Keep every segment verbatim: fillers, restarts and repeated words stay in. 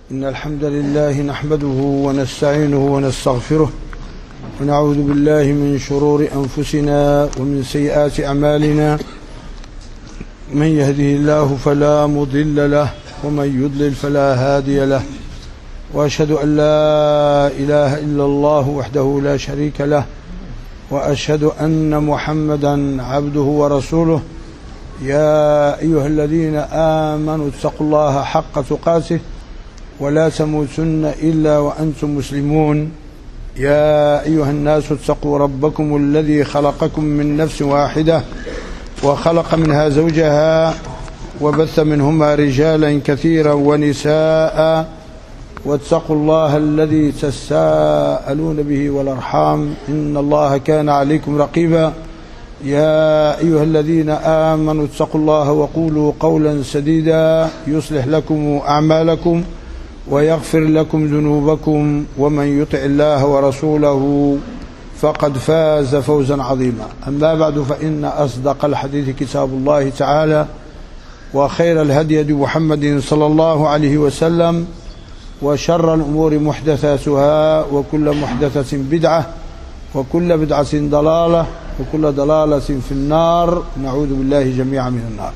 إن الحمد لله نحمده ونستعينه ونستغفره ونعوذ بالله من شرور أنفسنا ومن سيئات أعمالنا. من يهده الله فلا مضل له ومن يضلل فلا هادي له، وأشهد أن لا إله إلا الله وحده لا شريك له، وأشهد أن محمدا عبده ورسوله. يا أيها الذين آمنوا اتقوا الله حق تقاته ولا تموتن إلا وأنتم مسلمون. يا أيها الناس اتقوا ربكم الذي خلقكم من نفس واحدة وخلق منها زوجها وبث منهما رجالا كثيرا ونساء، واتقوا الله الذي تساءلون به والأرحام إن الله كان عليكم رقيبا. يا أيها الذين آمنوا اتقوا الله وقولوا قولا سديدا يصلح لكم أعمالكم ويغفر لكم ذنوبكم، ومن يطع الله ورسوله فقد فاز فوزا عظيما. أما بعد، فإن أصدق الحديث كتاب الله تعالى، وخير الهدي هدي محمد صلى الله عليه وسلم، وشر الأمور محدثاتها، وكل محدثة بدعة، وكل بدعة ضلالة، وكل ضلالة في النار. نعوذ بالله جميعا من النار.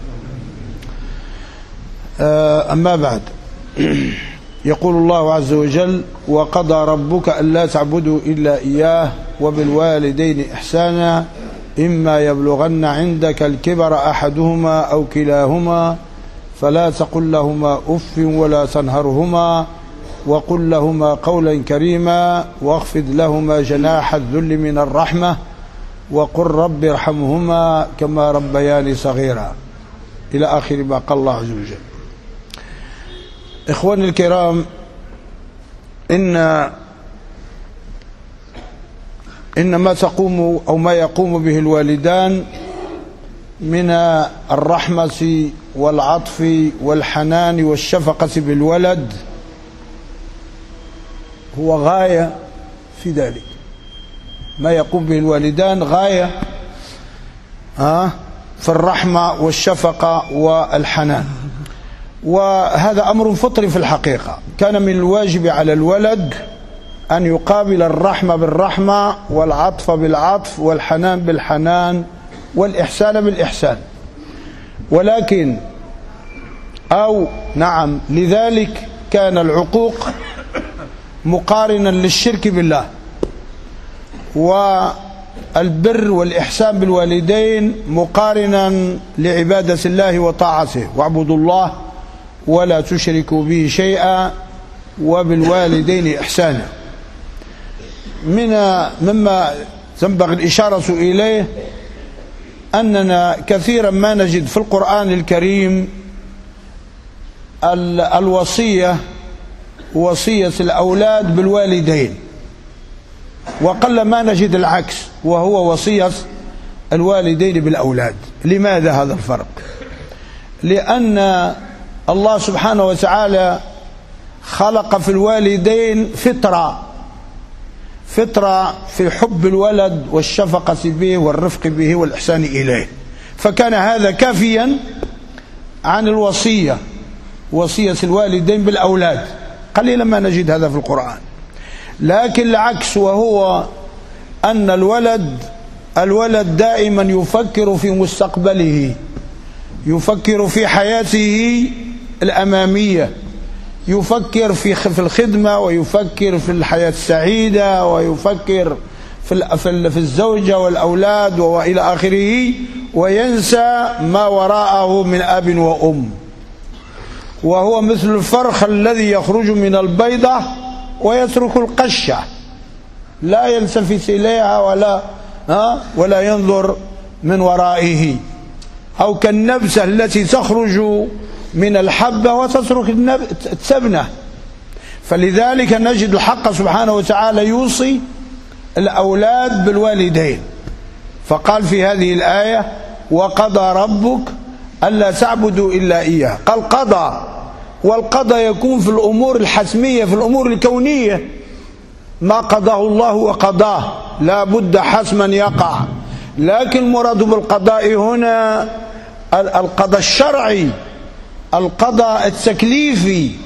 أما بعد، يقول الله عز وجل: وقضى ربك ألا تعبدوا إلا إياه وبالوالدين إحسانا إما يبلغن عندك الكبر أحدهما أو كلاهما فلا تقل لهما أف ولا تنهرهما وقل لهما قولا كريما واخفض لهما جناح الذل من الرحمة وقل رب ارحمهما كما ربياني صغيرا، إلى آخر ما قال الله عز وجل. إخواني الكرام، إن إن ما تقوم أو ما يقوم به الوالدان من الرحمة والعطف والحنان والشفقة بالولد هو غاية في ذلك. ما يقوم به الوالدان غاية في الرحمة والشفقة والحنان، وهذا أمر فطري في الحقيقة. كان من الواجب على الولد أن يقابل الرحمة بالرحمة والعطف بالعطف والحنان بالحنان والإحسان بالإحسان، ولكن أو نعم لذلك كان العقوق مقارنا للشرك بالله، والبر والإحسان بالوالدين مقارنا لعبادة الله وطاعته. واعبدوا الله ولا تشركوا به شيئا وبالوالدين إحسانا. من مما تنبغي الإشارة إليه أننا كثيرا ما نجد في القرآن الكريم الوصية وصية الأولاد بالوالدين، وقل ما نجد العكس وهو وصية الوالدين بالأولاد. لماذا هذا الفرق؟ لأن الله سبحانه وتعالى خلق في الوالدين فطرة فطرة في حب الولد والشفقة به والرفق به والإحسان إليه، فكان هذا كافيا عن الوصية وصية الوالدين بالأولاد. قليلا ما نجد هذا في القرآن. لكن العكس، وهو أن الولد الولد دائما يفكر في مستقبله، يفكر في حياته الأمامية، يفكر في في الخدمة، ويفكر في الحياة السعيدة، ويفكر في في الزوجة والأولاد وإلى آخره، وينسى ما وراءه من أب وأم. وهو مثل الفرخ الذي يخرج من البيضة ويترك القشة، لا يلتفت إليها ولا ها ولا ينظر من ورائه، أو كالنبتة التي تخرج من الحبة وتترك التبنة. فلذلك نجد الحق سبحانه وتعالى يوصي الأولاد بالوالدين، فقال في هذه الآية: وقضى ربك ألا تعبدوا إلا إياه. قال قضى، والقضى يكون في الأمور الحتمية، في الأمور الكونية، ما قضاه الله وقضاه لا بد حتما يقع. لكن المراد بالقضاء هنا القضاء الشرعي، القضاء التكليفي،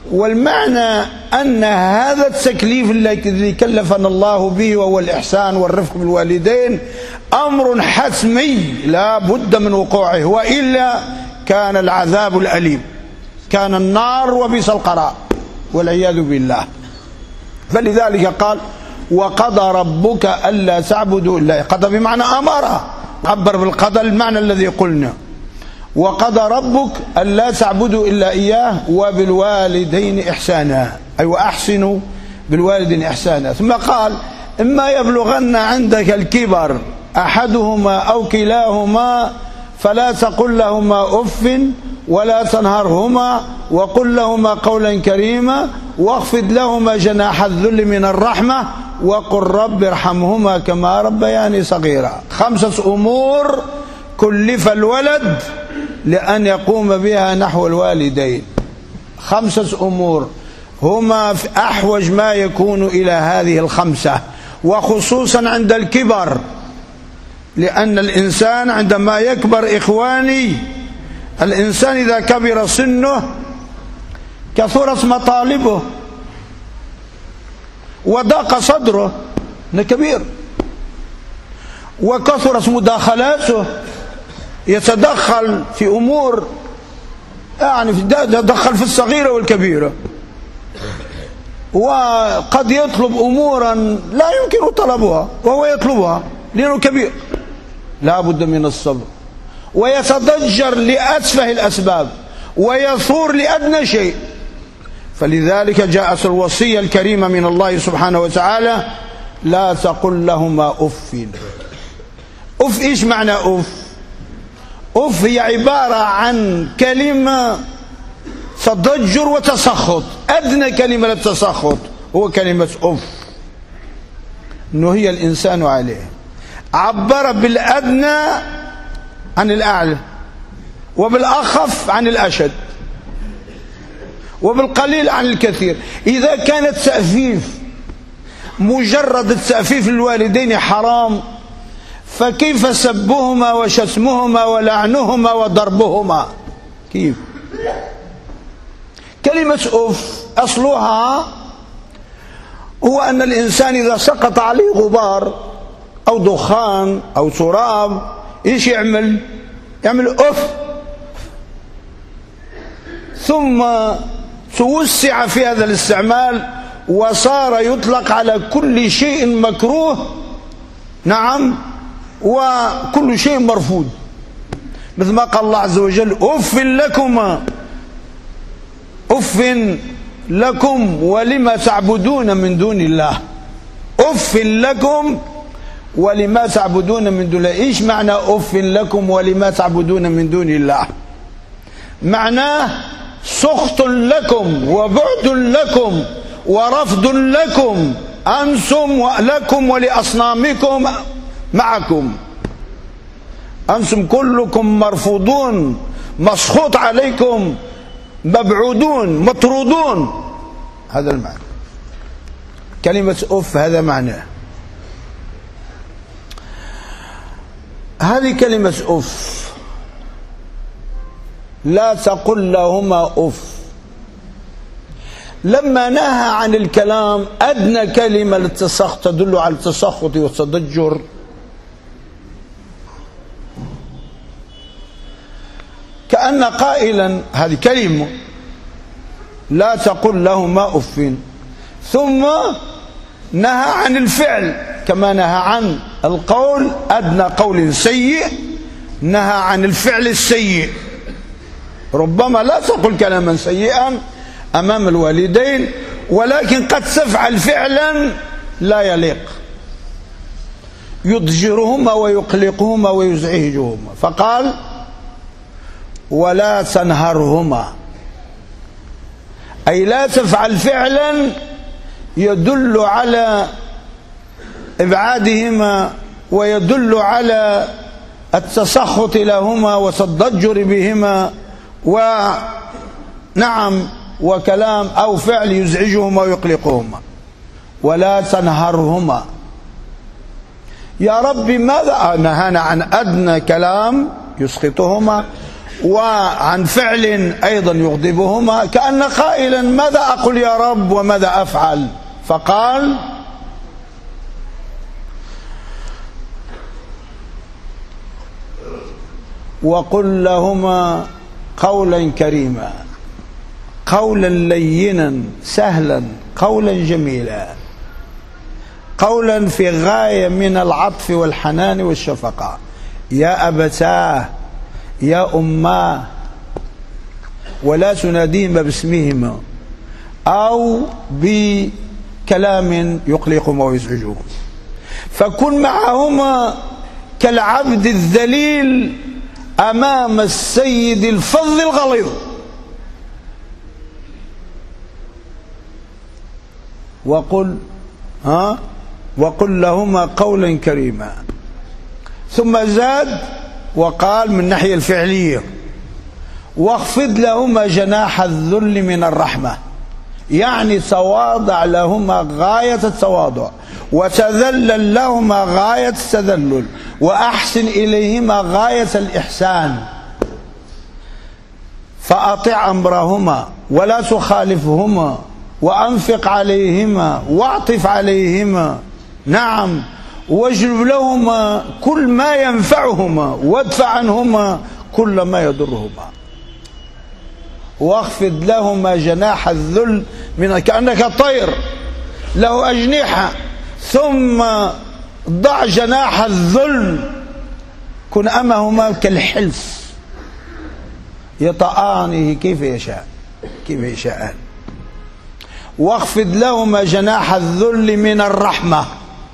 والمعنى أن هذا التكليف الذي كلفنا الله به وهو الإحسان والرفق بالوالدين أمر حتمي لا بد من وقوعه، وإلا كان العذاب الأليم، كان النار وبئس القرار والعياذ بالله. فلذلك قال وقضى ربك ألا تعبدوا إلا، قضى بمعنى أمر، عبر بالقضى المعنى الذي قلنا، وقضى ربك ألا تعبدوا إلا إياه وبالوالدين إحسانا، أي وأحسنوا بالوالدين إحسانا. ثم قال إما يبلغن عندك الكبر أحدهما أو كلاهما فلا تقل لهما أف ولا تنهرهما وقل لهما قولا كريما واخفض لهما جناح الذل من الرحمة وقل رب ارحمهما كما ربياني صغيرا. خمسة أمور كلف الولد لأن يقوم بها نحو الوالدين، خمسة أمور هما في أحوج ما يكون إلى هذه الخمسة، وخصوصا عند الكبر، لأن الإنسان عندما يكبر إخواني، الإنسان إذا كبر سنه كثرت مطالبه وضاق صدره، كبير، وكثرت مداخلاته، يتدخل في أمور، يعني يتدخل في الصغيرة والكبيرة، وقد يطلب أمورا لا يمكن طلبها وهو يطلبها لأنه كبير، لا بد من الصبر، ويتضجر لأتفه الأسباب ويثور لأدنى شيء. فلذلك جاءت الوصية الكريمة من الله سبحانه وتعالى لا تقل لهما أف. أف إيش معنى أف؟ أف هي عبارة عن كلمة تضجر وتسخط، أدنى كلمة للتسخط هو كلمة أف، نهي الإنسان عليه، عبر بالأدنى عن الأعلى وبالأخف عن الأشد وبالقليل عن الكثير. إذا كان التأفيف مجرد التأفيف للوالدين حرام، فكيف سبهما وشتمهما ولعنهما وضربهما؟ كيف؟ كلمة أف أصلها هو أن الإنسان إذا سقط عليه غبار أو دخان أو تراب إيش يعمل؟ يعمل أف، ثم توسع في هذا الاستعمال وصار يطلق على كل شيء مكروه، نعم، وكل شيء مرفوض، مثل ما قال الله عز وجل أف لكما أف لكم ولما تعبدون من دون الله. أف لكم ولما تعبدون من دون الله. إيش معنى أف لكم ولما تعبدون من دون الله؟ معناه سخط لكم وبعد لكم ورفض لكم أنتم ولكم ولأصنامكم معكم، أنتم كلكم مرفوضون، مسخوط عليكم، مبعودون، مطرودون. هذا المعنى كلمة أف، هذا معناه. هذه كلمة أف، لا تقل لهما أف. لما نهى عن الكلام أدنى كلمة للتسخط تدل على التسخط والتضجر، كأن قائلا هذه كلمة لا تقل لهما أف، ثم نهى عن الفعل كما نهى عن القول أدنى قول سيء، نهى عن الفعل السيء. ربما لا تقل كلاما سيئا أمام الوالدين، ولكن قد تفعل فعلا لا يليق يضجرهما ويقلقهما ويزعجهما، فقال ولا تنهرهما، أي لا تفعل فعلا يدل على إبعادهما ويدل على التسخط لهما والتضجر بهما، ونعم وكلام أو فعل يزعجهما ويقلقهما. ولا تنهرهما، يا رب ماذا نهانا عن أدنى كلام يسخطهما، وعن فعل أيضا يغضبهما، كأن قائلا ماذا أقول يا رب وماذا أفعل؟ فقال وقل لهما قولا كريما، قولا لينا سهلا، قولا جميلا، قولا في غاية من العطف والحنان والشفقة. يا أبتاه، يا أماه، ولا تناديهما باسمهما أو بكلام يقلقهما ويزعجهما، فكن معهما كالعبد الذليل أمام السيد الفظ الغليظ. وقل ها وقل لهما قولا كريما. ثم زاد وقال من الناحية الفعلية واخفض لهما جناح الذل من الرحمة، يعني تواضع لهما غاية التواضع، وتذلل لهما غاية التذلل، وأحسن إليهما غاية الإحسان. فأطع أمرهما ولا تخالفهما، وأنفق عليهما واعطف عليهما، نعم، واجلب لهما كل ما ينفعهما، وادفع عنهما كل ما يضرهما. واخفض لهما جناح الذل من كأنك طير له أجنحة، ثم ضع جناح الذل، كن أمهما كالحلس يطآنه كيف يشاء كيف يشاءان. واخفض لهما جناح الذل من الرحمة.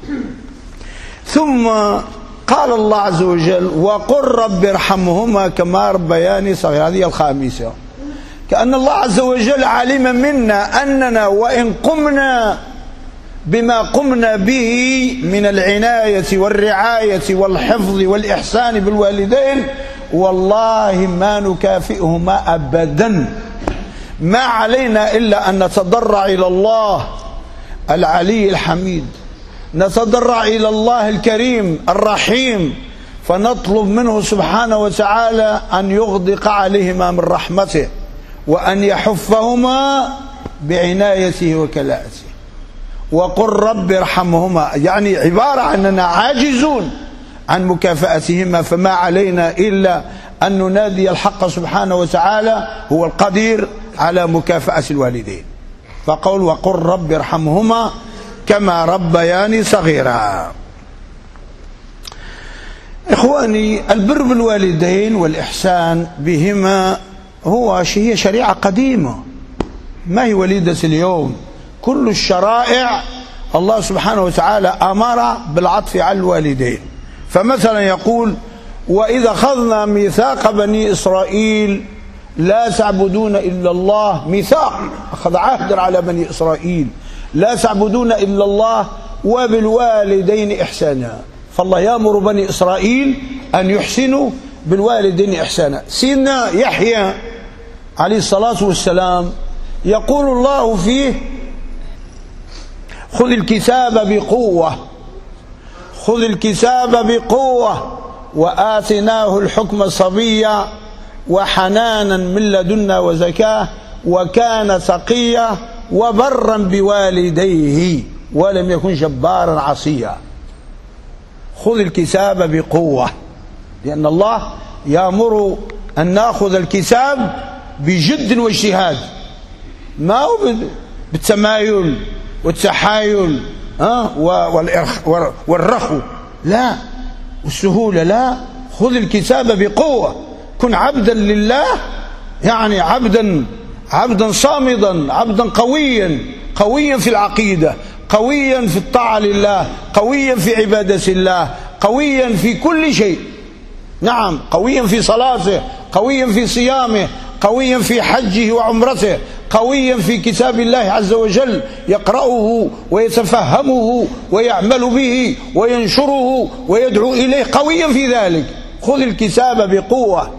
ثم قال الله عز وجل وقل رب ارحمهما كما ربياني صغيرا. هذه الخامسة. كأن الله عز وجل علم منا أننا وإن قمنا بما قمنا به من العناية والرعاية والحفظ والإحسان بالوالدين، والله ما نكافئهما أبدا. ما علينا إلا أن نتضرع إلى الله العلي الحميد، نتضرع إلى الله الكريم الرحيم، فنطلب منه سبحانه وتعالى أن يغدق عليهما من رحمته، وأن يحفهما بعنايته وكلاءته. وقل رب ارحمهما، يعني عبارة عننا عاجزون عن مكافأتهما، فما علينا إلا أن ننادي الحق سبحانه وتعالى هو القدير على مكافأة الوالدين. فقول وقل رب ارحمهما كما ربياني صغيرا. إخواني، البر بالوالدين والإحسان بهما هو هي شريعة قديمة، ما هي وليدة اليوم. كل الشرائع الله سبحانه وتعالى أمر بالعطف على الوالدين. فمثلا يقول وإذا أخذنا ميثاق بني إسرائيل لا تعبدون إلا الله، ميثاق أخذ عهد على بني إسرائيل لا تعبدون إلا الله وبالوالدين إحسانا. فالله يأمر بني إسرائيل أن يحسنوا بالوالدين إحسانا. سيدنا يحيى عليه الصلاة والسلام يقول الله فيه خذ الكتاب بقوة خذ الكتاب بقوة وآتيناه الحكم صبيا وحنانا من لدنا وزكاة وكان تقيا وبرا بوالديه ولم يكن جبارا عصيا. خذ الكتاب بقوة، لأن الله يأمر أن نأخذ الكتاب بجد واجتهاد، ما هو بالتمايل والتحايل والرخو، لا، والسهولة، لا. خذ الكتاب بقوة، كن عبدا لله، يعني عبدا عبدا صامدا، عبدا قويا قويا في العقيدة، قويا في الطاعة لله، قويا في عبادة الله، قويا في كل شيء. نعم، قويا في صلاته، قويا في صيامه، قويا في حجه وعمرته، قويا في كتاب الله عز وجل، يقرأه ويتفهمه ويعمل به وينشره ويدعو إليه، قويا في ذلك. خذ الكتاب بقوة.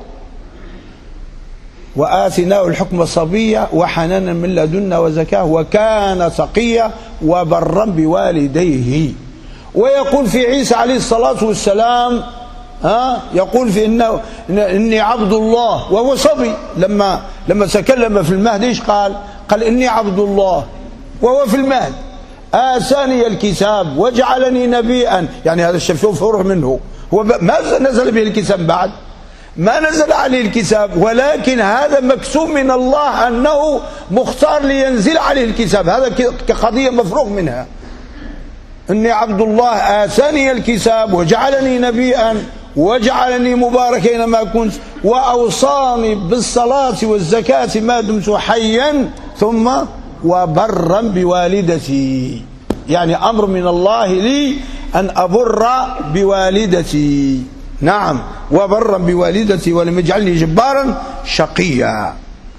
وآتيناه الحكم صبيا وحنانا من لدنا وزكاة وكان تقيا وبرا بوالديه. ويقول في عيسى عليه الصلاة والسلام ها يقول في إنه إني عبد الله وهو صبي. لما لما تكلم في المهد ايش قال؟ قال إني عبد الله وهو في المهد، آتاني الكتاب وجعلني نبيا. يعني هذا الشيء فروع منه، هو ما نزل به الكتاب بعد، ما نزل عليه الكتاب، ولكن هذا مكتوب من الله أنه مختار لينزل عليه الكتاب. هذا كقضية مفروغ منها. إني عبد الله آتاني الكتاب وجعلني نبيا وجعلني مباركا أينما كنت وأوصاني بالصلاة والزكاة ما دمت حيا ثم وبرا بوالدتي. يعني أمر من الله لي أن أبر بوالدتي. نعم، وبرا بوالدتي ولم يجعلني جبارا شقيا.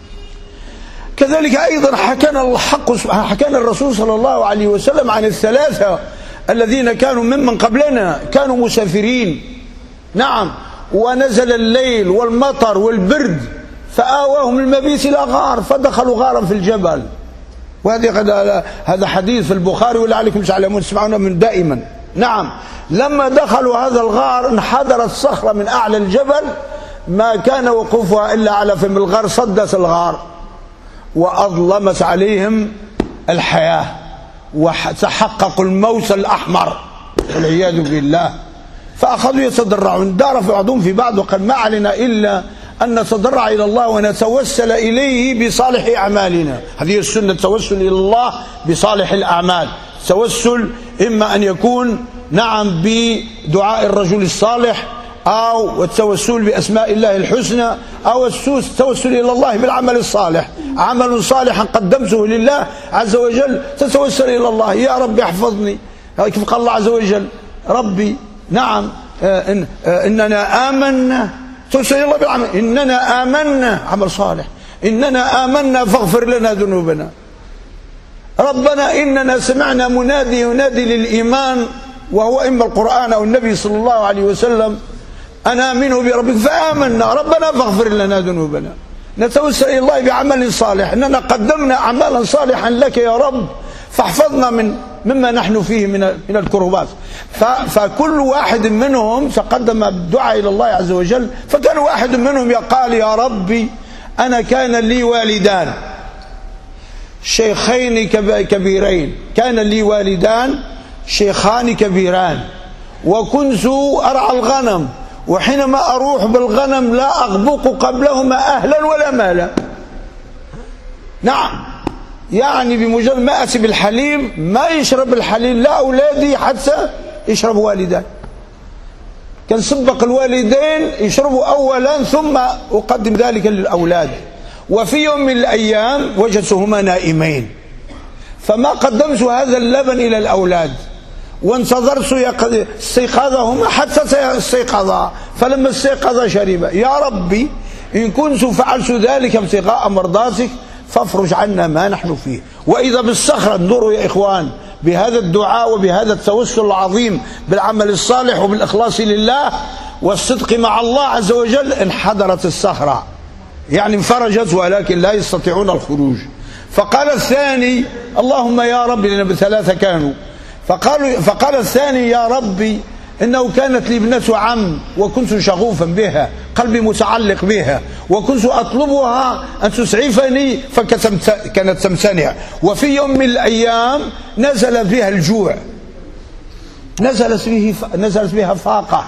كذلك أيضا حكانا الحق حكانا الرسول صلى الله عليه وسلم عن الثلاثة الذين كانوا ممن قبلنا، كانوا مسافرين. نعم، ونزل الليل والمطر والبرد فآواهم المبيت إلى غار، فدخلوا غارا في الجبل. وهذا هذا حديث في البخاري ولعلكم تعلمون تسمعونه من دائما. نعم، لما دخلوا هذا الغار انحدرت صخرة من أعلى الجبل ما كان وقوفها إلا على فم الغار، صدت الغار وأظلمت عليهم الحياة وتحققوا الموت الأحمر والعياذ بالله. فأخذوا يتضرعون، دار في بعضهم في بعض وقال ما علينا إلا أن نتضرع إلى الله ونتوسل إليه بصالح أعمالنا. هذه السنة، التوسل إلى الله بصالح الأعمال. التوسل إما أن يكون نعم بدعاء الرجل الصالح، أو التوسل بأسماء الله الحسنى، أو التوسل إلى الله بالعمل الصالح. عمل صالحا قدمته لله عز وجل تتوسل إلى الله، يا رب احفظني، كيف قال الله عز وجل ربي نعم إن إننا آمنا، توسل إلى الله بالعمل، إننا آمنا عمل صالح، إننا آمنا فاغفر لنا ذنوبنا، ربنا إننا سمعنا منادي ينادي للإيمان، وهو إما القرآن أو النبي صلى الله عليه وسلم، أنا آمنوا بربك فآمنا ربنا فاغفر لنا ذنوبنا. نتوسل إلى الله بعمل صالح، إننا قدمنا أعمالا صالحا لك يا رب فاحفظنا من مما نحن فيه من من الكربات. فكل واحد منهم تقدم بالدعاء إلى الله عز وجل، فكان واحد منهم يقال يا ربي أنا كان لي والدان شيخين كبيرين، كان لي والدان شيخان كبيران، وكنت أرعى الغنم، وحينما أروح بالغنم لا أغبق قبلهما أهلا ولا مالا. نعم، يعني بمجرد ما أتي بالحليب ما يشرب الحليب لا أولادي حتى يشرب والدان، كان سبق الوالدين يشربوا أولا ثم أقدم ذلك للأولاد. وفي يوم من الأيام وجدتهما نائمين، فما قدمت هذا اللبن إلى الأولاد وانتظرت استيقاظهما حتى استيقظا، فلما استيقظا شربا. يا ربي إن كنت فعلت ذلك ابتغاء مرضاتك فافرج عنا ما نحن فيه. وإذا بالصخرة، انظروا يا إخوان، بهذا الدعاء وبهذا التوسل العظيم بالعمل الصالح وبالإخلاص لله والصدق مع الله عز وجل، انحدرت الصخرة، يعني انفرجت ولكن لا يستطيعون الخروج. فقال الثاني اللهم يا ربي، لأن بثلاثة كانوا، فقالوا فقال الثاني يا ربي إنه كانت لي ابنة عم وكنت شغوفا بها، قلبي متعلق بها، وكنت أطلبها أن تسعفني فكانت تمتنع. وفي يوم من الأيام نزل بها الجوع، نزلت به نزلت بها فاقة،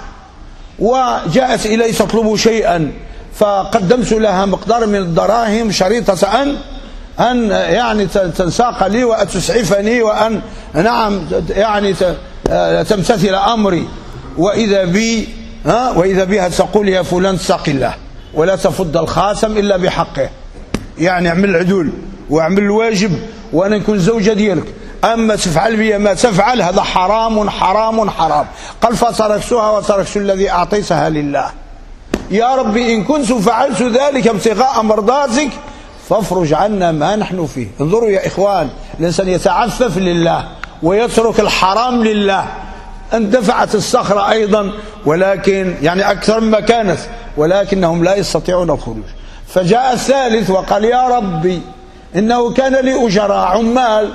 وجاءت إلي تطلب شيئا، فقدمت لها مقدار من الدراهم شريطة أن أن يعني تنساق لي وتسعفني وأن نعم يعني تمتثل أمري. وإذا بي ها وإذا بها تقول يا فلان اتق الله ولا تفض الخاتم إلا بحقه، يعني اعمل العدول واعمل الواجب وأنا نكون زوجة ديالك، أما تفعل بي ما تفعل هذا حرام حرام حرام. قال فتركتها وتركت الذي أعطيتها لله. يا ربي إن كنت فعلت ذلك ابتغاء مرضاتك فافرج عنا ما نحن فيه. انظروا يا إخوان، الإنسان يتعفف لله ويترك الحرام لله. اندفعت الصخرة أيضا، ولكن يعني أكثر مما كانت، ولكنهم لا يستطيعون الخروج. فجاء الثالث وقال يا ربي إنه كان لي أجراء عمال،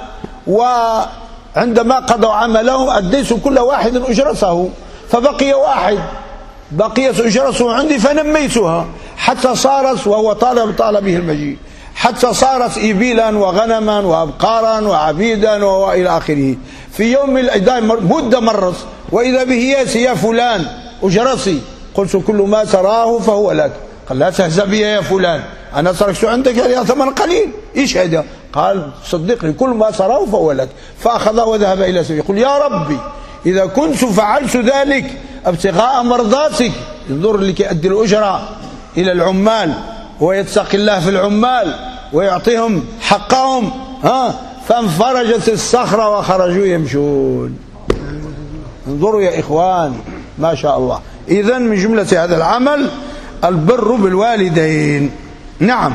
وعندما قضوا عملهم أديت كل واحد أجرته، فبقي واحد بقيت أجرته عندي فنميتها حتى صارت، وهو طالب طالبه المجيء، حتى صارت إبلا وغنما وأبقارا وعبيدا وإلى آخره. في يوم من الأيام مدة مرت وإذا به ياتي: يا فلان أجرتي. قلت: كل ما تراه فهو لك. قال: لا تهزأ بي يا فلان، أنا تركت عندك يا ثمن قليل. إيش هذا؟ قال: صدقني كل ما تراه فهو لك. فأخذ وذهب إلى سبيل. يقول: يا ربي إذا كنت فعلت ذلك ابتغاء مرضاتك، انظر لك يؤدي الأجرة إلى العمال ويتقي الله في العمال ويعطيهم حقهم، ها فانفرجت الصخرة وخرجوا يمشون. انظروا يا إخوان، ما شاء الله. إذن من جملة هذا العمل البر بالوالدين. نعم.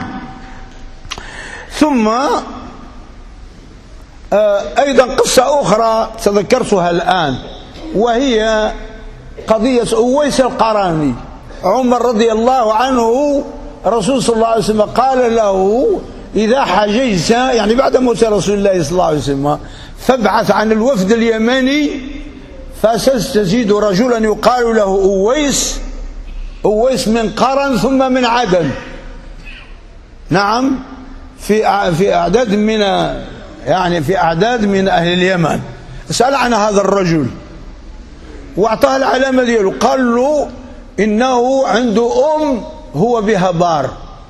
ثم أيضا قصة أخرى تذكرتها الآن، وهي قضية أويس القراني. عمر رضي الله عنه، الرسول صلى الله عليه وسلم قال له: إذا حججت، يعني بعد موت رسول الله صلى الله عليه وسلم، فابعث عن الوفد اليمني فستجد رجلا يقال له أويس، أويس من قرن ثم من عدن. نعم، في في أعداد من يعني في أعداد من أهل اليمن. سأل عن هذا الرجل واعطاه العلامة دياله، قال له: إنه عنده أم هو بها بار،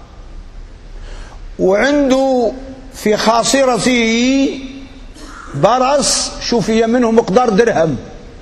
وعنده في خاصرته برص شفي منه مقدار درهم،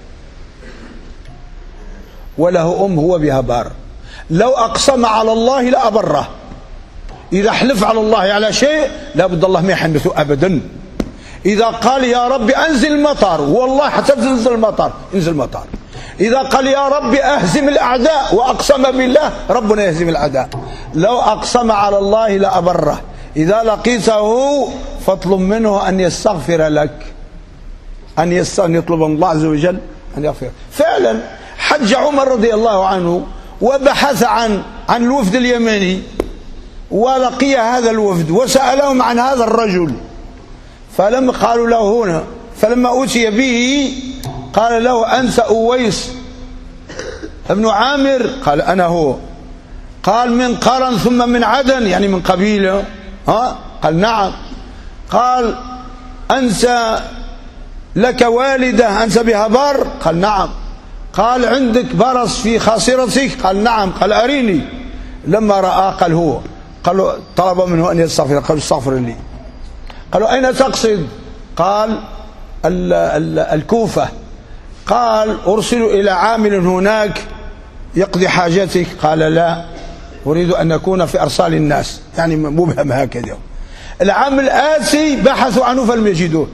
وله أم هو بها بار. لو أقسم على الله لأبره. إذا حلف على الله على شيء لابد الله ما يحنثه أبدا. إذا قال: يا رب أنزل المطر، والله حتى تنزل المطر، انزل المطر. إذا قال: يا رب أهزم الأعداء، وأقسم بالله، ربنا يهزم الأعداء. لو أقسم على الله لأبره. إذا لقيته فاطلب منه أن يستغفر لك، أن يطلب من الله عز وجل أن يغفر. فعلا حج عمر رضي الله عنه وبحث عن عن الوفد اليمني، ولقي هذا الوفد وسألهم عن هذا الرجل، فلما قالوا له هنا، فلما أوتي به قال له: أنت أويس ابن عامر؟ قال: أنا هو. قال: من قرن ثم من عدن، يعني من قبيلة؟ ها؟ قال: نعم. قال: أنت لك والدة أنت بها بر؟ قال: نعم. قال: عندك برص في خاصرتك؟ قال: نعم. قال: أريني. لما رأى قال: هو. قالوا طلب منه أن يستغفر، قال: استغفر لي. قالوا: أين تقصد؟ قال: ال ال الكوفة. قال: أرسل إلى عامل هناك يقضي حاجتك؟ قال: لا، أريد أن أكون في أرسال الناس، يعني مبهم هكذا. العام الآتي بحثوا عنه فلم يجدوه.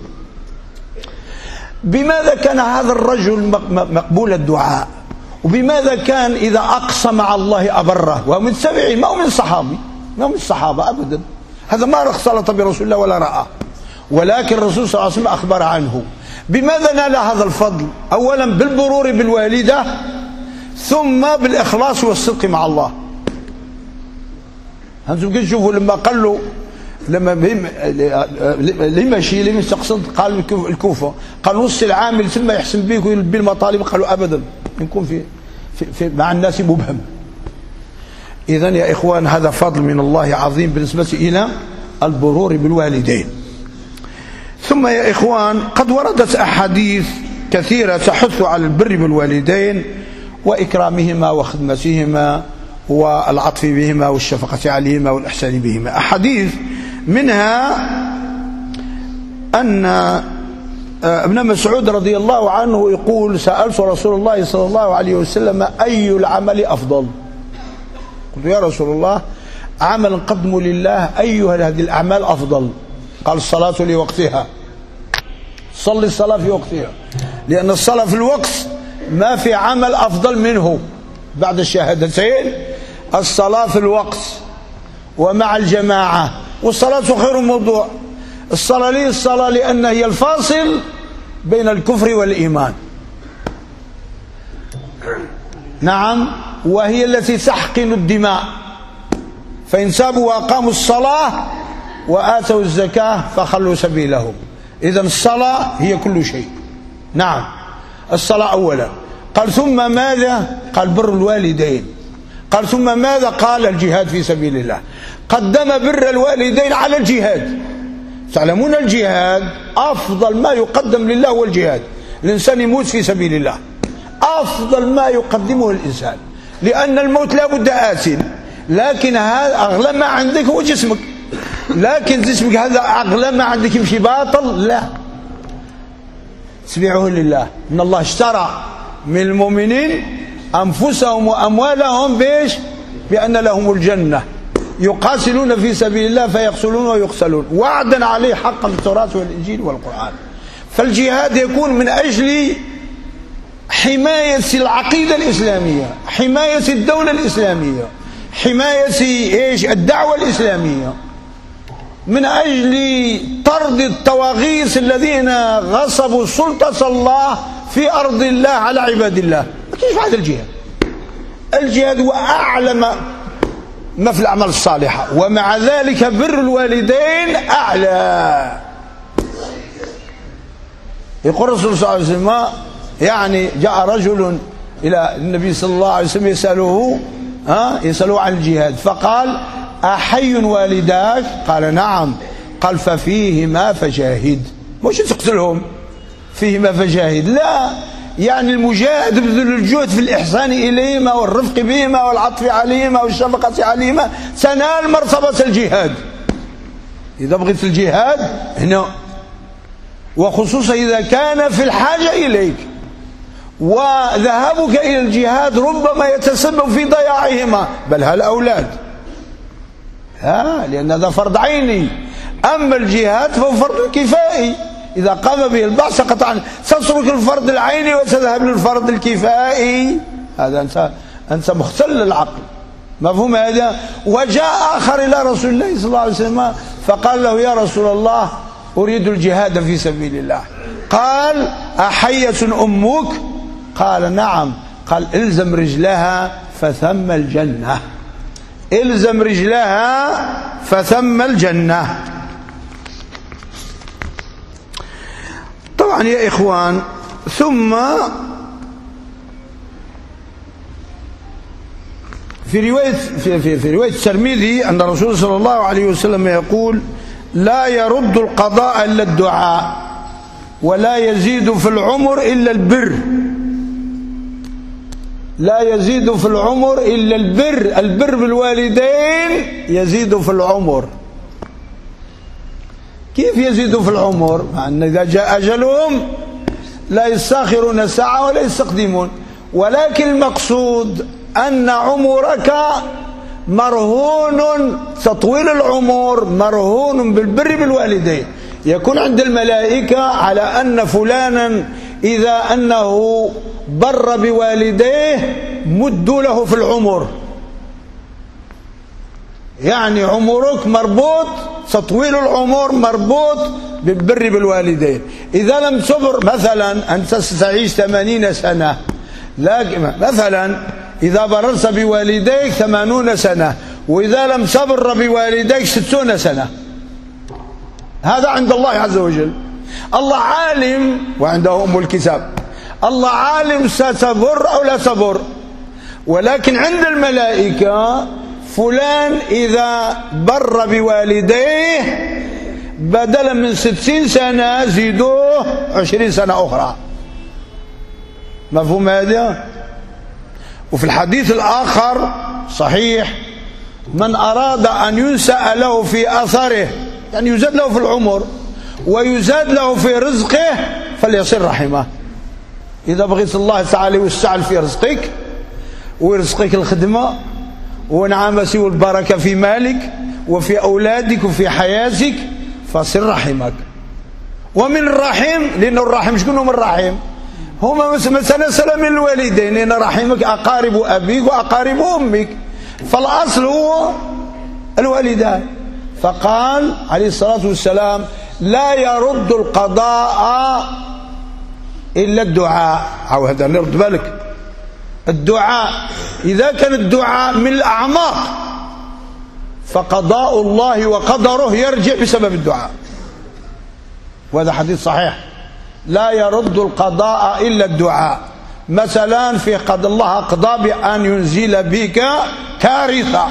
بماذا كان هذا الرجل مقبول الدعاء؟ وبماذا كان إذا أقسم على الله أبره؟ وهو من التابعين، ما هو من الصحابي، ما هو من الصحابة أبدا. هذا ما اختلط برسول الله ولا رأى، ولكن الرسول صلى الله عليه وسلم أخبر عنه. بماذا نال هذا الفضل؟ أولا بالبرور بالوالدة، ثم بالإخلاص والصدق مع الله. أنتم كي تشوفوا لما قال له، لما لما شي لما تقصد، قال الكوفة، قال: نص العامل ثم يحسن بك ويلبي المطالب. قالوا: أبدا، نكون في, في, في مع الناس مبهم. إذن يا إخوان، هذا فضل من الله عظيم بالنسبة إلى البرور بالوالدين. ثم يا إخوان، قد وردت أحاديث كثيرة تحث على البر بالوالدين وإكرامهما وخدمتهما والعطف بهما والشفقة عليهما والإحسان بهما. أحاديث منها أن ابن مسعود رضي الله عنه يقول: سألت رسول الله صلى الله عليه وسلم: أي العمل أفضل؟ قلت: يا رسول الله، عمل نقدم لله، أي هذه الأعمال أفضل؟ قال: الصلاة لوقتها. صلي الصلاة في وقتها، لأن الصلاة في الوقت ما في عمل أفضل منه بعد الشهادتين. الصلاة في الوقت ومع الجماعة، والصلاة خير موضوع. الصلاة ليه الصلاة؟ لأن هي الفاصل بين الكفر والإيمان. نعم، وهي التي تحقن الدماء. فإن تابوا وأقاموا الصلاة وآتوا الزكاة فخلوا سبيلهم. إذن الصلاة هي كل شيء. نعم، الصلاة أولا. قال ثم ماذا؟ قال بر الوالدين. قال ثم ماذا؟ قال الجهاد في سبيل الله. قدم بر الوالدين على الجهاد. تعلمون الجهاد أفضل ما يقدم لله هو الجهاد. الإنسان يموت في سبيل الله أفضل ما يقدمه الإنسان، لأن الموت لا بد آت، لكن هذا أغلى ما عندك هو جسمك، لكن جسمك هذا أغلى ما عندك يمشي باطل. لا، تبيعه لله. إن الله اشترى من المؤمنين أنفسهم وأموالهم بإيش؟ بأن لهم الجنة، يقاتلون في سبيل الله فيقتلون ويقتلون، وعدا عليه حقا في التوراة والإنجيل والقرآن. فالجهاد يكون من أجل حماية العقيدة الإسلامية، حماية الدولة الإسلامية، حماية إيش؟ الدعوة الإسلامية، من أجل طرد الطواغيت الذين غصبوا سلطة الله في أرض الله على عباد الله. كيف هذا الجهاد؟ الجهاد هو أعلى ما في الأعمال الصالحة، ومع ذلك بر الوالدين أعلى. يقول الرسول صلى الله عليه وسلم، يعني جاء رجل إلى النبي صلى الله عليه وسلم يسأله ها يسأله عن الجهاد، فقال أحي والداك؟ قال نعم. قال ففيهما فجاهد. مش تقتلهم، فيهما فجاهد، لا، يعني المجاهد بذل الجهد في الإحسان إليهما والرفق بهما والعطف عليهما والشفقة عليهما تنال مرتبة الجهاد. إذا بغيت الجهاد هنا، وخصوصا إذا كان في الحاجة إليك، وذهابك إلى الجهاد ربما يتسبب في ضياعهما بل هالأولاد، ها، لأن هذا فرض عيني. أما الجهاد فهو فرض كفائي، إذا قام به البعض سقط عنه. تترك الفرض العيني وتذهب للفرض الكفائي، هذا أنت أنت مختل العقل. مفهوم هذا؟ وجاء آخر إلى رسول الله صلى الله عليه وسلم فقال له يا رسول الله أريد الجهاد في سبيل الله. قال أحية أمك؟ قال نعم. قال الزم رجلها فثم الجنة، الزم رجلها فثم الجنة. طبعا يا إخوان، ثم في رواية في, في, في رواية الترمذي أن الرسول صلى الله عليه وسلم يقول لا يرد القضاء إلا الدعاء، ولا يزيد في العمر إلا البر. لا يزيد في العمر إلا البر، البر بالوالدين يزيد في العمر. كيف يزيد في العمر؟ مع أن إذا جاء أجلهم لا يستأخرون ساعة ولا يستقدمون، ولكن المقصود أن عمرك مرهون، تطويل العمر مرهون بالبر بالوالدين. يكون عند الملائكة على أن فلانا إذا أنه بر بوالديه مدوا له في العمر، يعني عمرك مربوط، تطويل العمر مربوط بالبر بالوالدين. إذا لم تبر، مثلا أنت ستعيش ثمانين سنة، لكن مثلا إذا بررت بوالديك ثمانون سنة، وإذا لم تبر بوالديك ستون سنة. هذا عند الله عز وجل. الله عالم، وعنده أم الكتاب، الله عالم ستبر أو لا تبر، ولكن عند الملائكة فلان إذا بر بوالديه بدلا من ستين سنة زيدوه عشرين سنة أخرى. مفهوم هذا؟ وفي الحديث الآخر صحيح من أراد أن ينسأ له في أثره، يعني يزاد له في العمر ويزاد له في رزقه، فليصل رحمه. إذا بغيت الله تعالى يوسع في رزقك ويرزقك الخدمة ونعمته والبركة في مالك وفي أولادك وفي حياتك، فصل رحمك. ومن الرحم، لأن الرحم شكون هم الرحم؟ هما مثلا سلام الوالدين، لأن رحمك أقارب أبيك وأقارب أمك، فالأصل هو الوالدان. فقال عليه الصلاة والسلام لا يرد القضاء إلا الدعاء. أو هذا نرد بالك، الدعاء إذا كان الدعاء من الأعماق فقضاء الله وقدره يرجع بسبب الدعاء، وهذا حديث صحيح. لا يرد القضاء إلا الدعاء، مثلا في قد الله قضى بأن ينزل بك كارثة،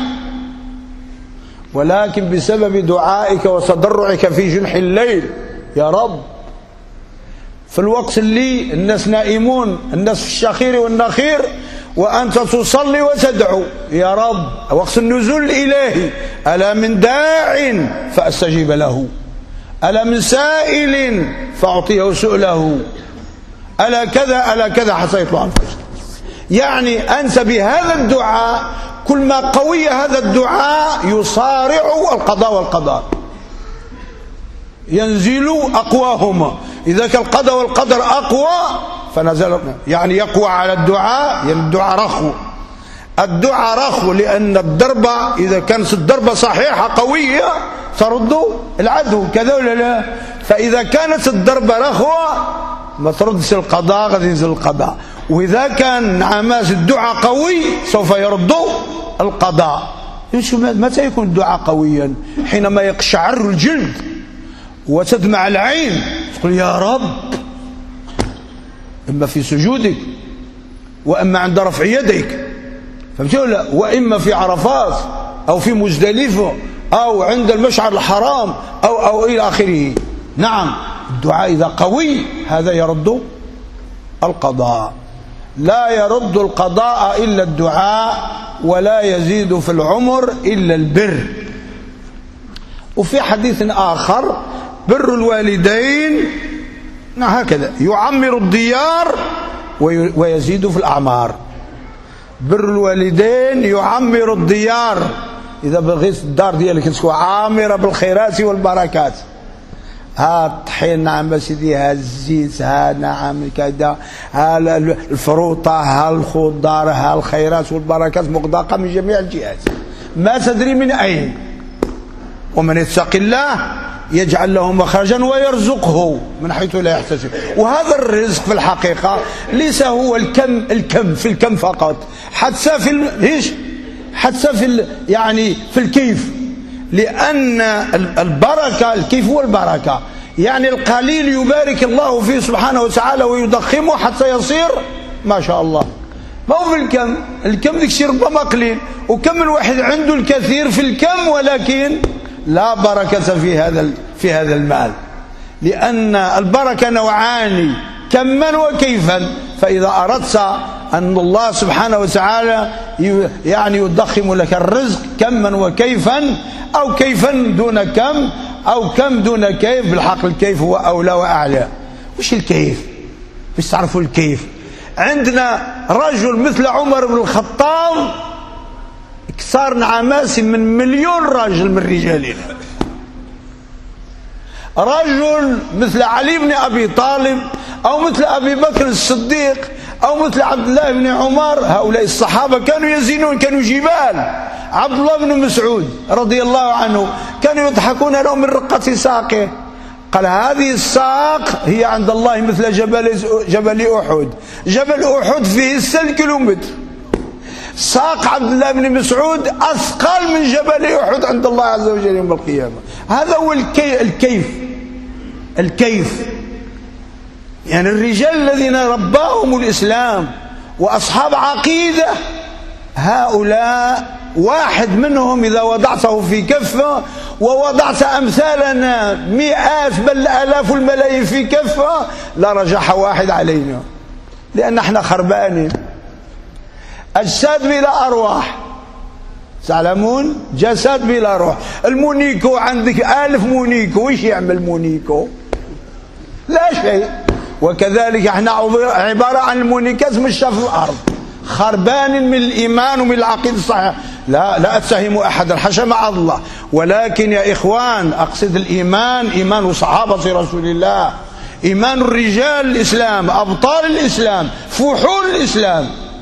ولكن بسبب دعائك وتضرعك في جنح الليل يا رب في الوقت اللي الناس نائمون، الناس في الشخير والنخير، وأنت تصلي وتدعو يا رب وقت النزول الإلهي، ألا من داع فأستجيب له، ألا من سائل فأعطيه سؤله، ألا كذا ألا كذا حتى يطلع الفجر. يعني أنت بهذا الدعاء كل ما قوي هذا الدعاء يصارع القضاء والقدر، ينزل أقواهما. إذا كان القضاء والقدر أقوى فنزل، يعني يقوى على الدعاء، يعني الدعاء رخو، الدعاء رخو، لأن الضربة إذا كانت الضربة صحيحة قوية ترد العدو كذا ولا لا؟ فإذا كانت الضربة رخوة ما تردش القضاء، غادي ينزل القضاء. وإذا كان نعماس الدعاء قوي سوف يرد القضاء. متى يكون الدعاء قويا؟ حينما يقشعر الجلد وتدمع العين، تقول يا رب، إما في سجودك وإما عند رفع يديك، فهمتوا ولا؟ وإما في عرفات أو في مزدلفة أو عند المشعر الحرام أو أو إلى آخره. نعم، الدعاء إذا قوي هذا يرد القضاء. لا يرد القضاء إلا الدعاء، ولا يزيد في العمر إلا البر. وفي حديث آخر بر الوالدين هكذا يعمر الديار ويزيد في الأعمار. بر الوالدين يعمر الديار، إذا بغيت الدار ديالك تكون عامرة بالخيرات والبركات، ها الطحين نعم سيدي، ها الزيت، ها نعم كذا، ها الفروطة، ها الخضار، ها الخيرات والبركات مغدقة من جميع الجهات، ما تدري من أين. ومن يتق الله يجعل له مخرجا ويرزقه من حيث لا يحتسب. وهذا الرزق في الحقيقة ليس هو الكم الكم في الكم فقط، حتى في ايش حتى في ال... يعني في الكيف، لأن البركة الكيف هو البركة، يعني القليل يبارك الله فيه سبحانه وتعالى ويضخمه حتى يصير ما شاء الله. ما هو في الكم، الكم ذيك الشيء ربما قليل، وكم الواحد عنده الكثير في الكم ولكن لا بركة في هذا في هذا المال، لأن البركة نوعان، كما وكيفا. فإذا أردت أن الله سبحانه وتعالى يعني يضخم لك الرزق كما وكيفا، أو كيفا دون كم، أو كم دون كيف، بالحق الكيف هو أولى وأعلى. وش الكيف؟ باش تعرفوا الكيف؟ عندنا رجل مثل عمر بن الخطاب كسار نعماس من مليون راجل من رجالنا، رجل مثل علي بن أبي طالب أو مثل أبي بكر الصديق أو مثل عبد الله بن عمر، هؤلاء الصحابة كانوا يزينون، كانوا جبال. عبد الله بن مسعود رضي الله عنه كانوا يضحكون له من رقة ساقه، قال هذه الساق هي عند الله مثل جبل جبل أحد، جبل أحد فيه ستة كيلومتر، ساق عبد الله بن مسعود أثقل من جبل أحد عند الله عز وجل يوم القيامة. هذا هو الكي الكيف الكيف يعني الرجال الذين رباهم الإسلام وأصحاب عقيدة، هؤلاء واحد منهم إذا وضعته في كفة ووضعت أمثالنا مئات بل آلاف الملايين في كفة لرجح واحد علينا، لأن احنا خربانين، أجساد بلا أرواح، تعلمون؟ جسد بلا روح. المونيكو عندك ألف مونيكو، وش يعمل مونيكو؟ لا شيء. وكذلك احنا عبارة عن المونيكات مشى في الأرض، خربان من الإيمان ومن العقيدة الصحيحة. لا لا أتهم أحدا، حاشا مع الله، ولكن يا إخوان أقصد الإيمان، إيمان صحابة رسول الله، إيمان الرجال الإسلام، أبطال الإسلام، فحول الإسلام.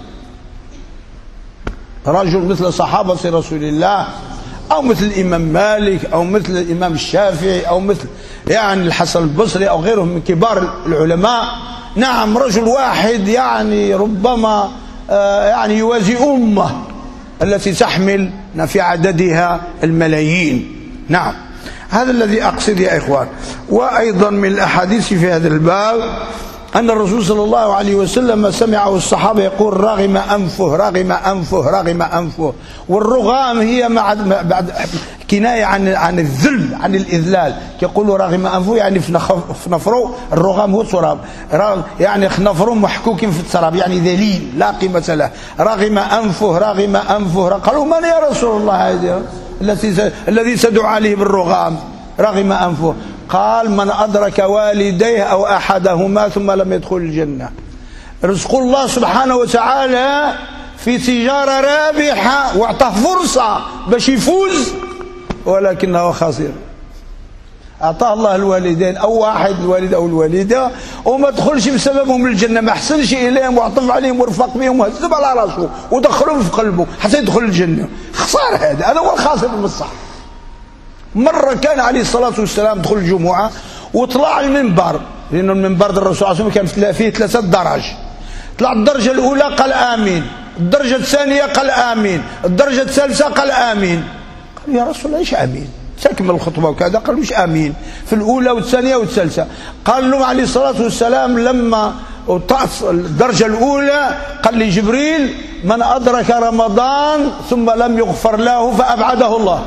رجل مثل صحابة رسول الله أو مثل الإمام مالك أو مثل الإمام الشافعي أو مثل يعني الحسن البصري أو غيرهم من كبار العلماء، نعم رجل واحد يعني ربما آه يعني يوازي أمة التي تحمل في عددها الملايين. نعم هذا الذي أقصد يا إخوان. وأيضا من الأحاديث في هذا الباب أن الرسول صلى الله عليه وسلم سمعه الصحابة يقول رغم أنفه رغم أنفه رغم أنفه. والرغام هي مع بعد كناية عن عن الذل، عن الإذلال. يقولوا رغم أنفه يعني في نفره، الرغام هو التراب، يعني نفره محكوك في التراب، يعني ذليل لا قيمة له. رغم أنفه رغم أنفه. قالوا من يا رسول الله هذا الذي الذي تدعو عليه بالرغام؟ رغم أنفه. قال من أدرك والديه أو أحدهما ثم لم يدخل الجنة. رزق الله سبحانه وتعالى في تجارة رابحة واعطاه فرصة باش يفوز، ولكنه خسر. أعطاه الله الوالدين أو واحد الوالد أو الوالدة وما دخلش بسببهم الجنة، ما حسنش إليهم وعطف عليهم ورفق بهم وهزب على راسه ودخلهم في قلبه حتى يدخل الجنة. خسارة هذا، هذا هو الخاسر بالصح. مرة كان عليه الصلاة والسلام دخل الجمعة وطلع المنبر، لأن المنبر الرسول صلى الله عليه وسلم كان فيه ثلاثة درج. طلع الدرجة الأولى قال آمين، الدرجة الثانية قال آمين، الدرجة الثالثة قال آمين. قال يا رسول الله ايش آمين؟ تكمل الخطبة وكذا. قال مش آمين في الأولى والثانية والثالثة. قال لهم عليه الصلاة والسلام لما الدرجة الأولى قال لي جبريل من أدرك رمضان ثم لم يغفر له فأبعده الله.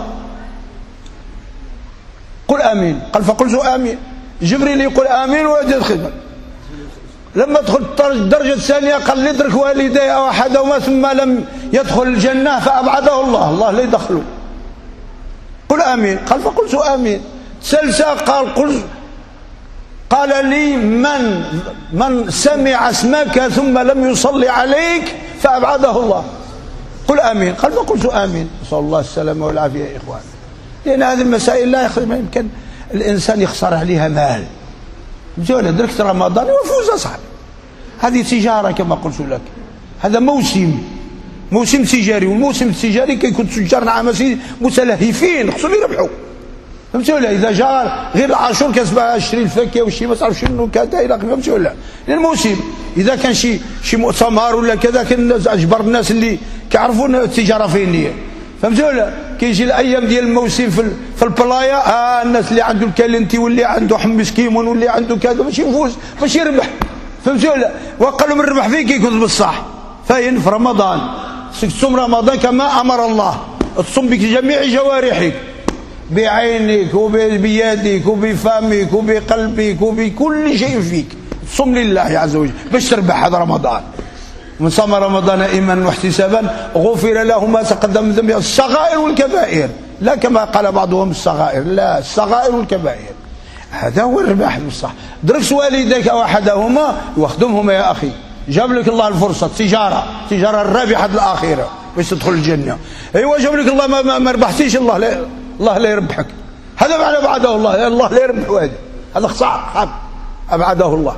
قل آمين. قال فقلت آمين. جبريل يقول آمين ويجد الخدمة. لما دخل الدرجة الثانية قال لي ادرك والدي أو أحدهما ثم لم يدخل الجنة فأبعده الله، الله لا يدخله. قل آمين. قال فقلت آمين. ثالثة قال قل قال لي من من سمع اسمك ثم لم يصلي عليك فأبعده الله. قل آمين. قال فقلت آمين. نسأل الله السلامة والعافية يا إخوان. لأن هذه المسائل لا يمكن الإنسان يخسر عليها مال. مزيان دركت رمضان وفوز أصحابي. هذه تجارة كما قلت لك، هذا موسم موسم تجاري، والموسم التجاري كيكون التجار نعم متلهفين خصهم يربحوا. فهمتوا ولا؟ إذا جاء غير العاشور كسب اشري الفاكهة وشي ما تعرف شنو كذا إلى آخره. فهمتوا ولا؟ لأن الموسم إذا كان شي شي مؤتمر ولا كذا كان أجبر الناس اللي كيعرفون التجارة فين هي. فهمتوا ولا؟ كيجي الايام ديال الموسم في في البلايا، اه الناس اللي عنده الكالنتي واللي عنده حمص كيمون واللي عنده كذا باش يفوز باش يربح. فهمتوا ولا؟ وقالوا من ربح فيك يكون بالصح. فين في رمضان تصوم رمضان كما امر الله، تصوم بجميع جوارحك، بعينك وبيدك وبفمك وبقلبك وبكل شيء فيك، تصوم لله عز وجل باش تربح هذا رمضان. من صام رمضان ايمانا واحتسابا غفر له ما تقدم من ذنبه، الصغائر والكبائر، لا كما قال بعضهم الصغائر، لا الصغائر والكبائر. هذا هو الربح بالصح. دركت والديك او احدهما واخدمهما يا اخي، جاب لك الله الفرصه، التجاره التجاره الرابحه الاخره باش تدخل الجنه. ايوا جاب لك الله ما, ما, ما ربحتيش، الله لا الله لا يربحك. هذا معنى ابعده الله، الله لا يربح هذا، هذا خساره ابعده الله.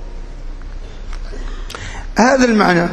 هذا المعنى.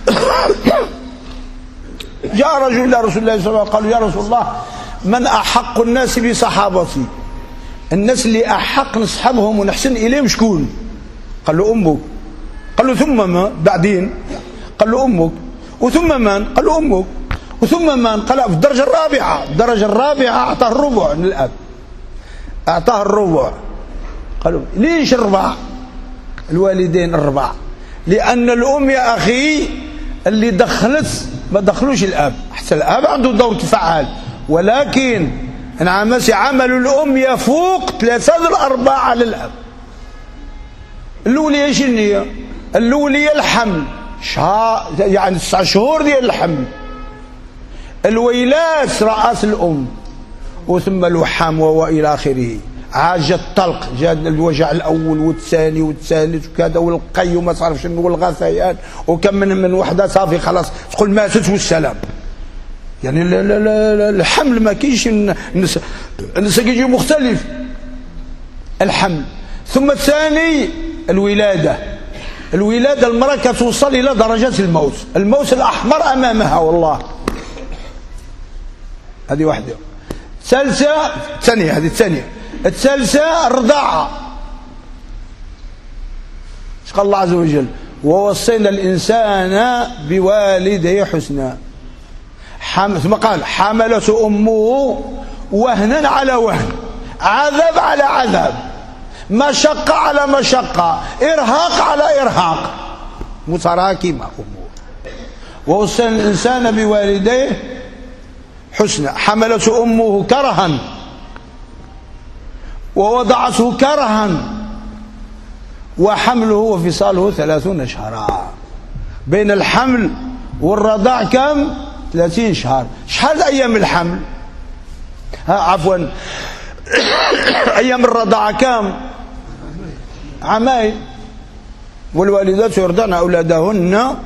جاء رجل الى رسول الله صلى الله عليه وسلم قالوا يا رسول الله من احق الناس بصحابتي؟ الناس اللي احق نصحبهم ونحسن اليهم شكون؟ قال له امك. قال له ثم ما؟ بعدين قال له امك. وثم من؟ قال له امك. وثم من؟ قال في الدرجه الرابعه، الدرجه الرابعه اعطاه الربع من الاب، اعطاه الربع. قالوا ليش الربع؟ الوالدين الربع، لأن الأم يا أخي اللي دخلت ما دخلوش الأب، حتى الأب عنده دور فعال، ولكن انعمس عمل الأم يفوق ثلاثة الأرباع على الأب. الأولية شنو هي؟ الأولية الحمل، شهر يعني تسع شهور ديال الحمل. الويلات رأس الأم، وثم الوحام وإلى آخره. عاد جا الطلق، جا الوجع الاول والثاني والثالث وكذا والقي وما تعرف شنو والغثيان، وكم من من وحده صافي خلاص تقول ماتت والسلام. يعني لا لا لا الحمل ما كاينش، النساء النساء كيجيو مختلف الحمل. ثم الثاني الولاده، الولاده المراه كتوصل الى درجات الموت، الموت الاحمر امامها والله. هذه واحده. ثالثه ثانيه، هذه الثانيه. الثالثة الرضاعة. ايش قال الله عز وجل؟ ووصينا الإنسان بوالديه حسنا. ثم قال حملته أمه وهنا على وهن، عذاب على عذاب، مشقة على مشقة، إرهاق على إرهاق، متراكمة أمور. ووصى الإنسان بوالديه حسنا، حملته أمه كرها ووضعته كرها وحمله وفصاله ثلاثون شهرا. بين الحمل والرضاع كم؟ ثلاثين شهر. شحال أيام الحمل؟ ها عفوا أيام الرضاعة كم؟ عامين. والوالدات يرضعن أولادهن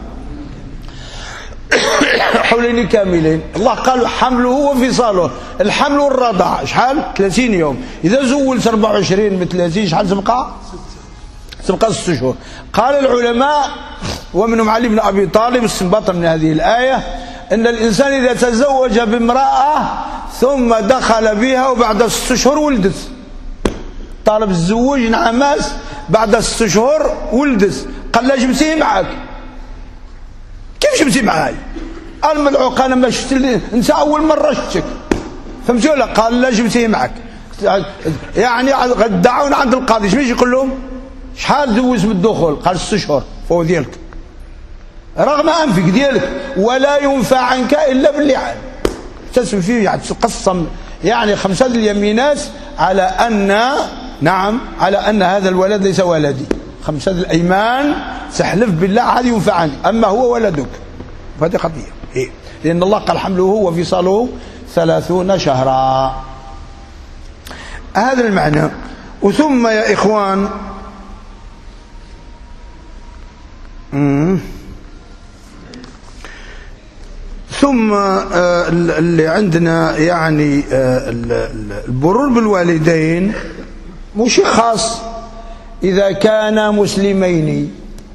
حولين كاملين. الله قال حمله وفصاله، الحمل والرضاعة شحال؟ ثلاثين يوم. إذا زولت أربعة وعشرين من ثلاثين شحال تبقى؟ تبقى ست شهور. قال العلماء ومنهم علي بن أبي طالب استنباطا من هذه الآية أن الإنسان إذا تزوج بامرأة ثم دخل بها وبعد ست شهور ولدت، طالب الزوج نعماس بعد ست شهور ولدت، قال لا جبتيه معك. كيف جبتي معاي؟ الملعوق انا ما شفت انت اول مره شفتك، فهمتي ولا؟ قال لا جبتيه معك. يعني غدعون عند القاضي، شنو يقول لهم؟ شحال دوز بالدخول؟ قال ست شهور. فهو ديالك رغم انفك ديالك، ولا ينفع عنك الا باللعان. تسمى فيه يعني تقسم يعني خمسه اليمينات على ان نعم على ان هذا الولد ليس ولدي، خمسه الايمان تحلف بالله هذا ينفع عنك، اما هو ولدك. وهذه قضيه إيه؟ لان الله قال حمله وفصاله ثلاثون شهرا. هذا المعنى. وثم يا اخوان مم. ثم آه اللي عندنا يعني آه البرور بالوالدين مش خاص إذا كانا مسلمين،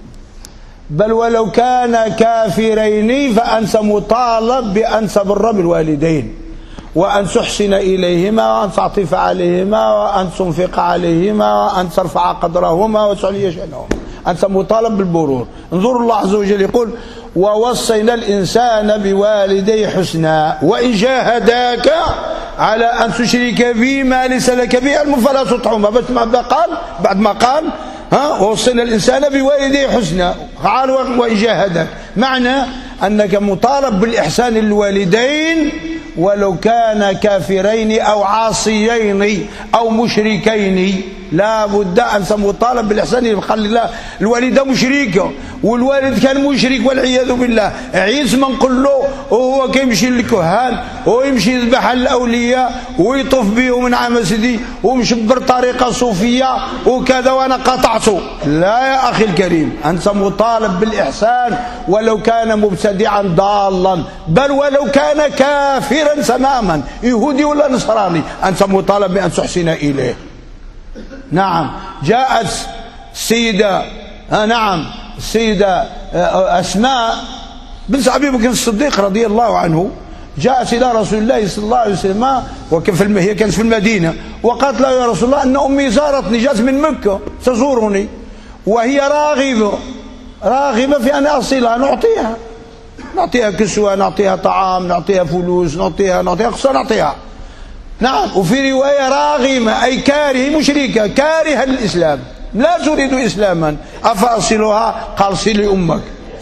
بل ولو كانا كافرين فأنت مطالب بأن تبر بالوالدين وأن تحسن إليهما وأن تعطف عليهما وأن تنفق عليهما وأن ترفع قدرهما وتعلي شأنهما. أنت مطالب بالبرور. انظروا الله عز وجل يقول ووصينا الإنسان بوالديه حسنا وإن جاهداك على أن تشرك بي ما ليس لك به علم فلا تطعهما. بس ما قال بعد ما قال ها ووصينا الإنسان بوالديه حسنا، قال وإن جاهداك، معنى أنك مطالب بالإحسان للوالدين ولو كان كافرين أو عاصيين أو مشركين. لا بد أن مطالب بالإحسان. خلي الله الوالدة مشركة والوالد كان مشرك والعياذ بالله، عيس ما نقول له وهو كيمشي للكهان ويمشي يذبح الأولياء ويطوف بهم من عام سيدي ومشبر طريقة صوفية وكذا وأنا قطعته. لا يا أخي الكريم، أنت مطالب بالإحسان ولو كان مبتدعا ضالا، بل ولو كان كافرا تماما يهودي ولا نصراني، أنت مطالب بأن تحسن إليه. نعم. جاءت السيدة آه نعم السيدة أسماء بنت أبي بكر الصديق رضي الله عنه، جاءت إلى رسول الله صلى الله عليه وسلم وكان هي كانت في المدينة، وقالت له يا رسول الله أن أمي زارتني، جاءت من مكة تزورني وهي راغبة راغبة في أن أصلها، نعطيها نعطيها كسوة، نعطيها طعام، نعطيها فلوس، نعطيها نعطيها قصة نعطيها. نعم. وفي رواية راغمة أي كاره، مشركة كارهة للإسلام، لا تريد إسلاما. أفأصلها؟ قال صلي أمك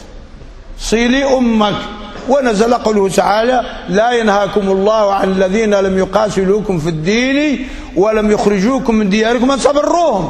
صلي أمك. ونزل قوله تعالى لا ينهاكم الله عن الذين لم يقاتلوكم في الدين ولم يخرجوكم من دياركم أن تبروهم.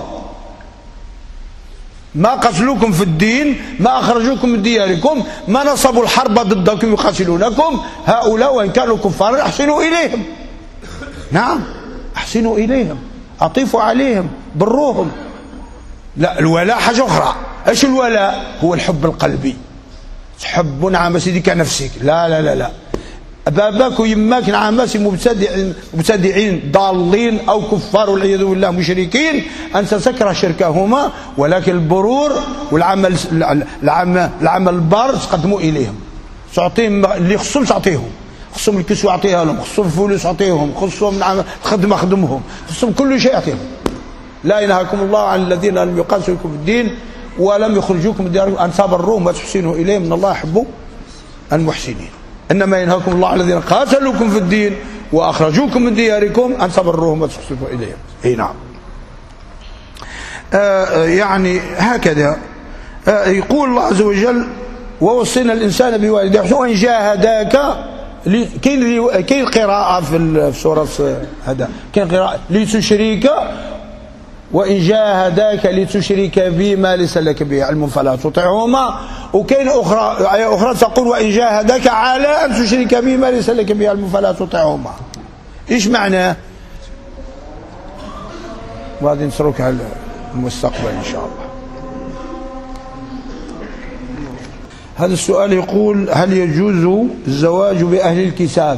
ما قتلوكم في الدين، ما أخرجوكم من دياركم، ما نصبوا الحرب ضدكم يقاتلونكم، هؤلاء وإن كانوا كفارا أحسنوا إليهم. نعم أحسنوا إليهم، أطيفوا عليهم، بروهم. لا الولاء حاجة أخرى. إيش الولاء؟ هو الحب القلبي، تحب نعم سيدي كنفسك. لا لا لا لا باباك ويماك نعم مبتدعين مبتدعين ضالين أو كفار والعياذ بالله مشركين، أنت تكره شركهما، ولكن البرور والعمل العمل العمل البار تقدموا إليهم، تعطيهم اللي خصهم تعطيهم، خصهم الكسوة اعطيها لهم، خصهم الفلوس اعطيهم، خصهم تخدم خدمهم، خصهم كل شيء اعطيهم. لا ينهاكم الله عن الذين لم يقاتلوكم في الدين ولم يخرجوكم من دياركم ان تبروهم وتحسنوا اليهم ان الله يحب المحسنين. انما ينهاكم الله عن الذين قاتلوكم في الدين واخرجوكم من دياركم ان تبروهم وتحسنوا اليهم. اي نعم. آه يعني هكذا. آه يقول الله عز وجل ووصينا الإنسان بوالديه وإن جاهداك. كاين كاين قراءة في سورة هذا، كاين قراءة لتشرك، وإن جاهداك لتشرك بي ما ليس لك به علم فلا تطعهما، وكاين أخرى آية أخرى تقول وإن جاهداك على أن تشرك بي ما ليس لك به علم فلا تطعهما. إيش معناه؟ وهذه نتركها المستقبل إن شاء الله. هذا السؤال يقول هل يجوز الزواج بأهل الكتاب؟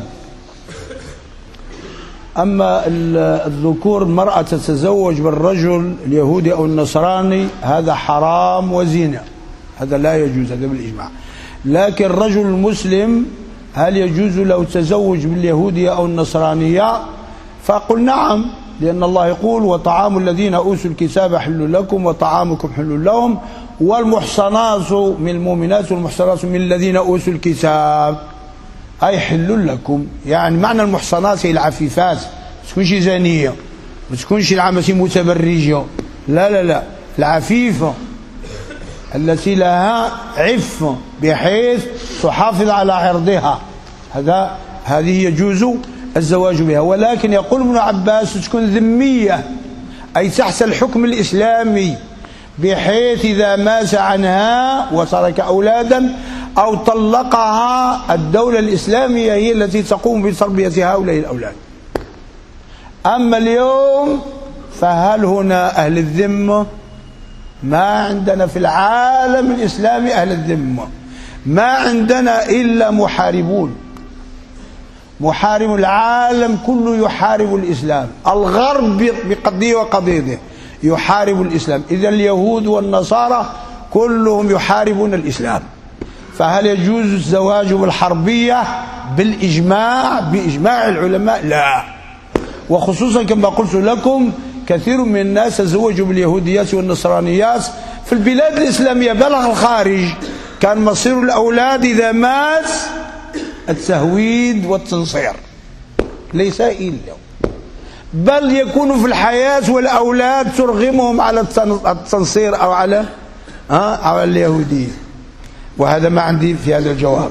أما الذكور المرأة تتزوج بالرجل اليهودي أو النصراني هذا حرام وزنا، هذا لا يجوز، هذا بالإجماع. لكن الرجل المسلم هل يجوز له التزوج باليهودية أو النصرانية؟ فأقول نعم، لأن الله يقول وطعام الذين أوتوا الكتاب حل لكم وطعامكم حل لهم والمحصنات من المؤمنات والمحصنات من الذين أوتوا الكتاب أي حل لكم. يعني معنى المحصنات هي العفيفات، ما تكونش زانية، ما تكونش العامة متبرجة، لا لا لا، العفيفة التي لها عفة بحيث تحافظ على عرضها، هذا هذه يجوز الزواج بها. ولكن يقول ابن عباس تكون ذمية أي تحت الحكم الإسلامي، بحيث إذا مات عنها وترك أولادا أو طلقها الدولة الإسلامية هي التي تقوم بتربية هؤلاء الأولاد. أما اليوم فهل هنا أهل الذمة؟ ما عندنا في العالم الإسلامي أهل الذمة، ما عندنا إلا محاربون، محارب العالم كله يحارب الإسلام، الغرب بقضية وقضيته يحارب الإسلام، إذا اليهود والنصارى كلهم يحاربون الإسلام. فهل يجوز الزواج بالحربية؟ بالإجماع، بإجماع العلماء لا. وخصوصا كما قلت لكم كثير من الناس تزوجوا باليهوديات والنصرانيات في البلاد الإسلامية بلغ الخارج، كان مصير الأولاد إذا مات التهويد والتنصير ليس إلا، بل يكون في الحياة والأولاد ترغمهم على التنصير أو على ها أو على اليهودية. وهذا ما عندي في هذا الجواب.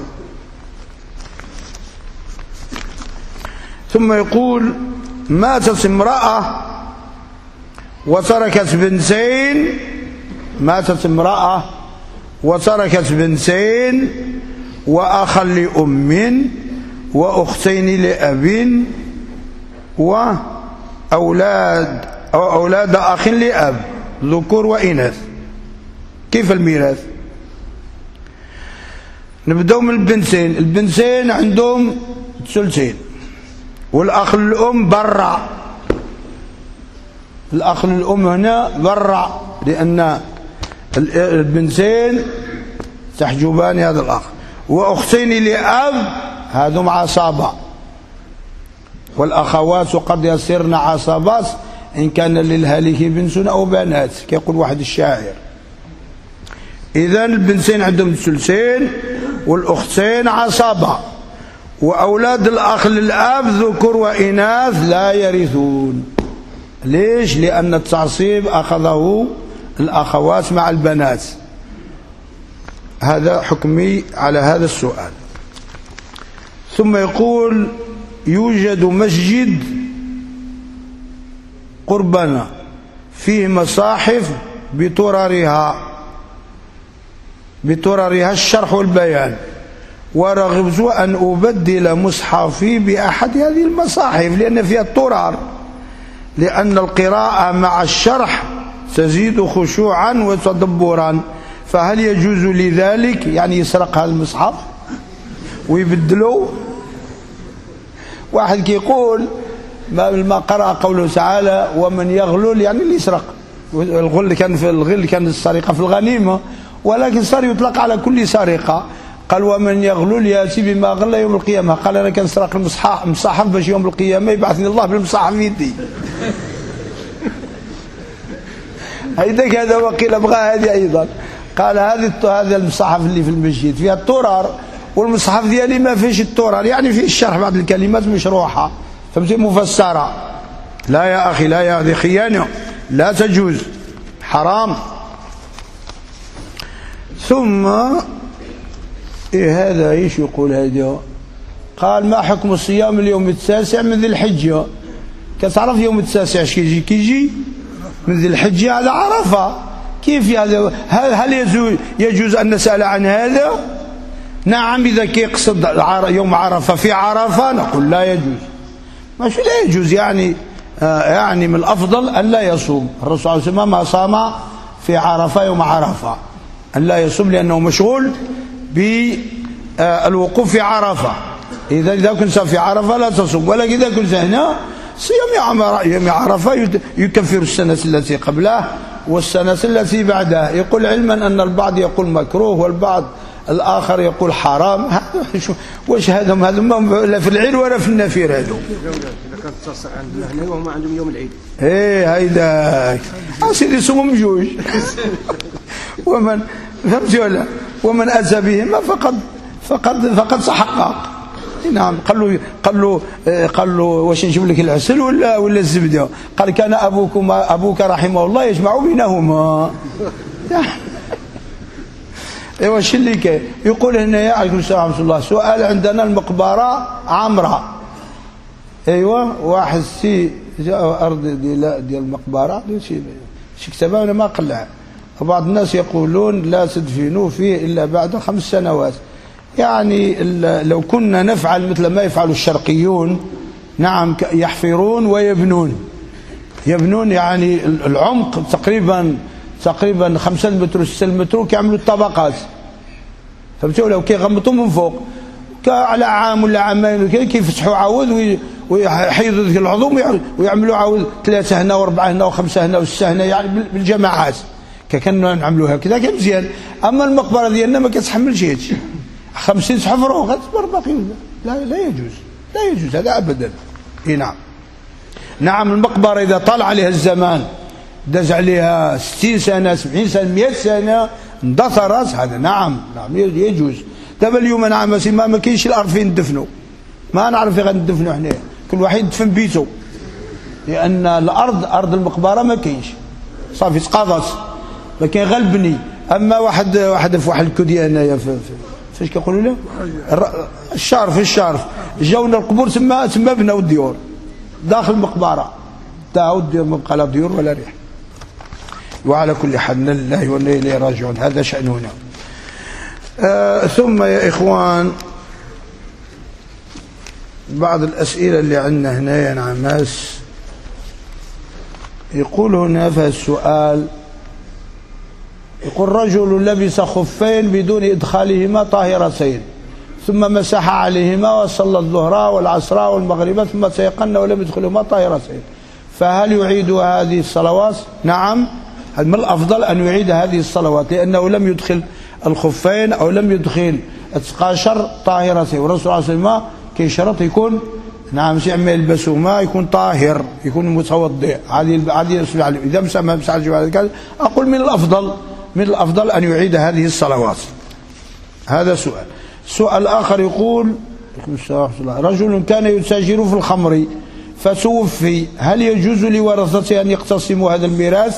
ثم يقول ماتت امرأة وتركت بنتين، ماتت امرأة وتركت بنتين وأخا لأم وأختين لأب وأولاد أو أولاد أخ لأب ذكور وإناث، كيف الميراث؟ نبدأ من البنتين. البنتين عندهم ثلثين، والأخ للأم برا، الأخ للأم هنا برا، لأن البنتين تحجبان هذا الأخ، وأختين لأب هذم عصابة، والأخوات قد يصيرن عصابات إن كان للهالك بنت أو بنات كيقول واحد الشاعر. إذن البنتين عندهم الثلثين والأختين عصابة، وأولاد الأخ للأب ذكور وإناث لا يرثون. ليش؟ لأن التعصيب أخذه الأخوات مع البنات. هذا حكمي على هذا السؤال. ثم يقول يوجد مسجد قربنا فيه مصاحف بتررها بتررها الشرح والبيان، ورغبت أن أبدل مصحفي بأحد هذه المصاحف لأن فيها الترر، لأن القراءة مع الشرح تزيد خشوعا وتدبرا. فهل يجوز لذلك يعني يسرق هذا المصحف ويبدلوا؟ واحد كيقول ما قرأ قوله تعالى ومن يغلل يعني اللي يسرق، الغل كان في الغل كان السرقة في الغنيمة، ولكن صار يطلق على كل سرقة. قال ومن يغلل ياتي بما غل يوم القيامة، قال انا كنسرق المصحف مصحف باش يوم القيامة يبعثني الله بالمصحف في يدي. هيداك هذا وقيل بغى هذه ايضا، قال هذه هذا المصحف اللي في المسجد فيها الترر، والمصحف ديالي ما فيش الترر، يعني فيه الشرح بعض الكلمات مشروحة فهمتي مفسرة. لا يا اخي لا، يا هذه خيانة لا تجوز. حرام. ثم إيه هذا إيش يقول هذا؟ قال ما حكم الصيام اليوم التاسع من ذي الحجة؟ كتعرف يوم التاسع اش كيجي؟ كيجي من ذي الحجة على عرفة. كيف هذا؟ هل, هل يجوز, يجوز أن نسأل عن هذا؟ نعم إذا كيقصد يوم عرفة في عرفة نقول لا يجوز. ماشي لا يجوز يعني آه يعني من الأفضل أن لا يصوم. الرسول صلى الله عليه وسلم ما صام في عرفة يوم عرفة، أن لا يصوم لأنه مشغول بالوقوف في عرفة. إذا إذا كنت في عرفة لا تصوم، ولكن إذا كنت هنا صيام يوم عرفة يكفر السنة التي قبله والسنة التي بعدها. يقول علما أن البعض يقول مكروه والبعض الآخر يقول حرام. واش هذا هذا لا في العيد ولا في النفير هذو. إذا كانت تصح عندنا هنا وهم عندهم يوم العيد. إيه هيداك أسيدي صوموا بجوج. ومن فهمتي ولا؟ ومن أتى بهما فقد فقد فقد تحقق. نعم. قال له قال له قال له واش نجيب لك العسل ولا ولا الزبده؟ قال كان ابوكما ابوك رحمه الله يجمع بينهما. ايوا شو اللي كاين؟ يقول هنايا عليكم السلام ورحمه الله. سؤال عندنا المقبره عامره. ايوا واحد سي جاء ارض ديال ديال المقبره شي شي كتابه انا ما قلعها. وبعض الناس يقولون لا تدفنوا فيه الا بعد خمس سنوات. يعني لو كنا نفعل مثل ما يفعل الشرقيون، نعم، يحفرون ويبنون. يبنون يعني العمق تقريبا تقريبا خمسة متر ستة متر، كيعملوا الطبقات. فهمتوا؟ لو كيغمطوا من فوق على عام ولا عامين كيفتحوا عاود ويحيدوا ذيك العظوم ويعملوا عاود ثلاثه هنا واربعه هنا وخمسه هنا وسته هنا، يعني بالجماعات كنا نعملوا هكذا كان مزيان. اما المقبره ديالنا ما كتحملش هادشي. خمسين حفروا غتبر باقي. لا لا يجوز، لا يجوز هذا ابدا. اي نعم. نعم المقبره اذا طال عليها الزمان داز عليها ستين سنه سبعين سنه مئة سنه اندثرت، هذا نعم نعم يجوز. دابا اليوم نعم ما ما كاينش الارض فين ندفنوا، ما نعرف فين غندفنوا حنايا، كل واحد يدفن بيته، لان الارض ارض المقبره ما كاينش، صافي تقاضت، ما كاين غير البني. اما واحد واحد في واحد الكوديه هنايا فاش كيقولوا له الشارف الشارف جاونا القبور تما تما بناو الديور داخل المقبره تاعو الديور ما بقى لا ديور ولا ريح. وعلى كل حال لله وانا اليه راجعون، هذا شأننا. آه ثم يا إخوان بعض الأسئلة اللي عندنا هنا يا نعماس. يقول هنا في السؤال، يقول رجل لبس خفين بدون إدخالهما طاهرتين ثم مسح عليهما وصلى الظهر والعصر والمغرب ثم تيقن ولم يدخلهما طاهرتين، فهل يعيد هذه الصلوات؟ نعم، من الأفضل أن يعيد هذه الصلوات لأنه لم يدخل الخفين أو لم يدخل التقاشر طاهرتين، والرسول صلى الله عليه وسلم كيشرط يكون نعم شيء ما يلبسهما يكون طاهر يكون متوضئ. هذه هذه إذا مسح ما مسح الجوارح أقول من الأفضل من الأفضل أن يعيد هذه الصلوات. هذا سؤال. سؤال آخر يقول رجل كان يتاجر في الخمر فتوفي، هل يجوز لورثته أن يقتسموا هذا الميراث؟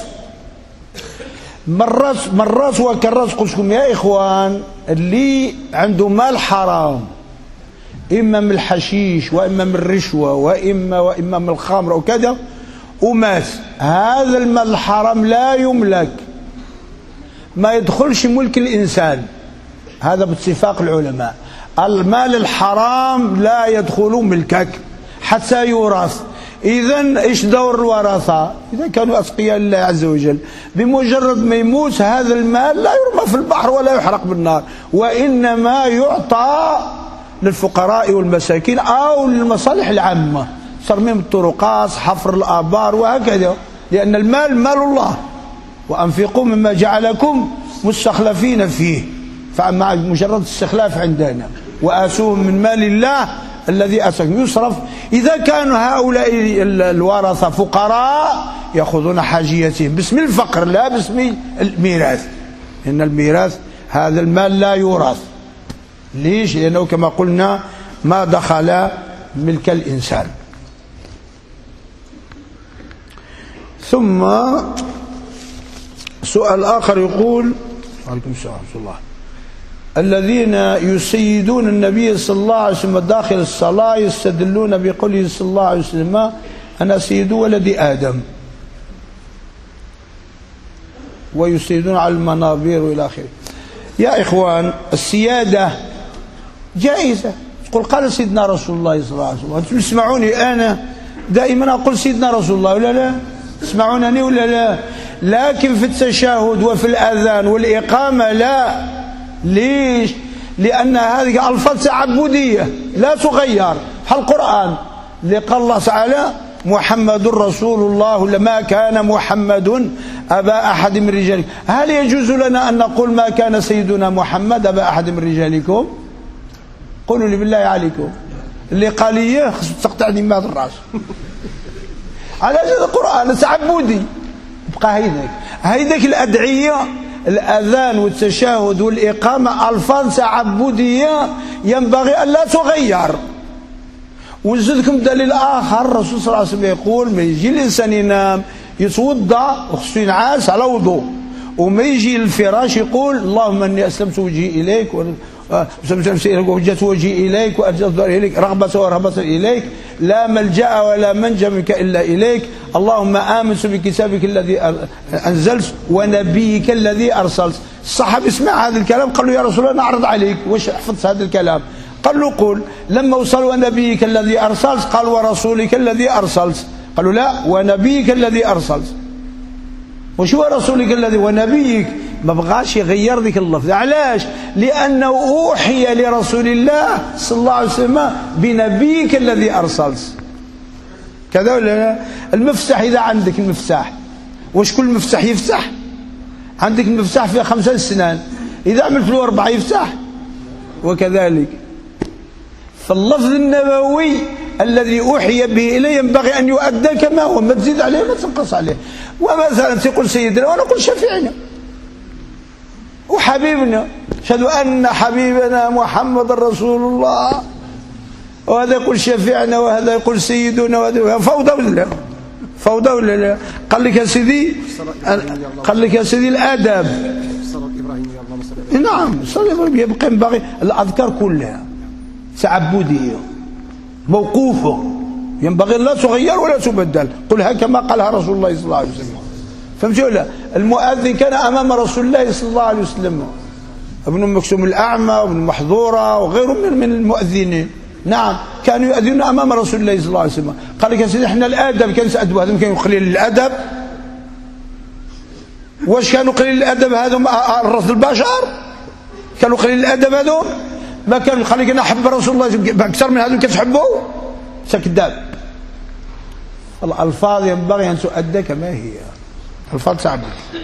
مرات مرات وكرات قلت لكم يا إخوان، اللي عنده مال حرام إما من الحشيش وإما من الرشوة وإما وإما من الخمر وكذا ومات، هذا المال الحرام لا يملك، ما يدخلش ملك الإنسان، هذا باتفاق العلماء. المال الحرام لا يدخل ملكك حتى يورث. إذن إيش دور الورثة؟ إذا كانوا أتقياء لله عز وجل بمجرد ما يموت هذا المال لا يرمى في البحر ولا يحرق بالنار، وإنما يعطى للفقراء والمساكين أو للمصالح العامة، ترميم الطرقات، حفر الآبار وهكذا، لأن المال مال الله، وأنفقوا مما جعلكم مستخلفين فيه، فمع مجرد استخلاف عندنا وآتوهم من مال الله الذي أتاكم يصرف. إذا كانوا هؤلاء الورثة فقراء يأخذون حاجيتهم باسم الفقر لا باسم الميراث، إن الميراث هذا المال لا يورث. ليش؟ لأنه كما قلنا ما دخل ملك الإنسان. ثم سؤال آخر يقول: وعليكم السلام ورحمة الله. الذين يسيدون النبي صلى الله عليه وسلم داخل الصلاة يستدلون بقوله صلى الله عليه وسلم: أنا سيد ولد آدم، ويسيدون على المنابر وإلى آخره. يا إخوان، السيادة جائزة. تقول قال سيدنا رسول الله صلى الله عليه وسلم. أنتم تسمعوني أنا دائما أقول سيدنا رسول الله ولا لا؟ تسمعونني ولا لا؟ لكن في التشهد وفي الأذان والإقامة لا. ليش؟ لأن هذه ألفاظ تعبدية لا تغير. القرآن اللي قال الله تعالى: محمد رسول الله، لما كان محمد أبا أحد من رجالكم. هل يجوز لنا أن نقول ما كان سيدنا محمد أبا أحد من رجالكم؟ قولوا لي بالله عليكم. اللي قال إياه خصو تقطع دماغ الراس. على هذا القرآن تعبدي. بقى هيداك هيداك الأدعية، الأذان والتشهد والإقامة ألفاظ تعبدية ينبغي أن لا تغير. ونزيدكم دليل آخر: الرسول صلى الله عليه وسلم يقول: ما يجي الإنسان ينام يتوضأ وخصو ينعس على وضوء، وما يجي للفراش يقول: اللهم إني أسلمت وجهي إليك وجهت وجهي إليك وأرجت ظهري إليك رغبة ورهبة إليك، لا ملجأ ولا منجا منك إلا إليك، اللهم آمنت بكتابك الذي أنزلت ونبيك الذي أرسلت. الصحابي سمع هذا الكلام قال له: يا رسول الله نعرض عليك، واش حفظت هذا الكلام؟ قال له: قل. لما وصل ونبيك الذي أرسلت قال: ورسولك الذي أرسلت. قالوا: لا، ونبيك الذي أرسلت. وش هو رسولك الذي ونبيك؟ ما بغاش يغير ذيك اللفظ. علاش؟ لأنه أوحي لرسول الله صلى الله عليه وسلم بنبيك الذي أرسلت. كذا ولا لا؟ المفتاح، إذا عندك المفتاح، واش كل مفتاح يفتح؟ عندك المفتاح فيه خمسة أسنان، إذا عملت له أربعة يفتح. وكذلك فاللفظ النبوي الذي أوحي به إليه ينبغي أن يؤدى كما هو، ما تزيد عليه ما تنقص عليه. ومثلا تقول سيدنا وأنا أقول شفيعنا وحبيبنا، أشهد أن حبيبنا محمد رسول الله، وهذا يقول شفيعنا وهذا يقول سيدنا، وهذا فوضى ولا لا؟ فوضى ولا لا؟ قال لك يا سيدي، قال لك يا سيدي الأدب. نعم، صلى الله يبقى ينبغي الأذكار كلها تعبدية موقوفة، ينبغي لا تغير ولا تبدل. قلها كما قالها رسول الله صلى الله عليه وسلم. فهمت ولا؟ المؤذن كان أمام رسول الله صلى الله عليه وسلم، ابن مكسوم الأعمى وابن محظورة وغيرهم من المؤذنين، نعم، كانوا يؤذنون أمام رسول الله صلى الله عليه وسلم. قال لك يا سيدي احنا الأدب كان سأدب، هذا كانوا قليل الأدب. واش كانوا قليل الأدب هذم الرسل البشر؟ كانوا قليل الأدب هذم؟ ما كانوا. خليك أنا أحب رسول الله أكثر من هذم كتحبوا؟ كذاب. الألفاظ ينبغي أن تؤدى كما هي، الفاظ تعبد.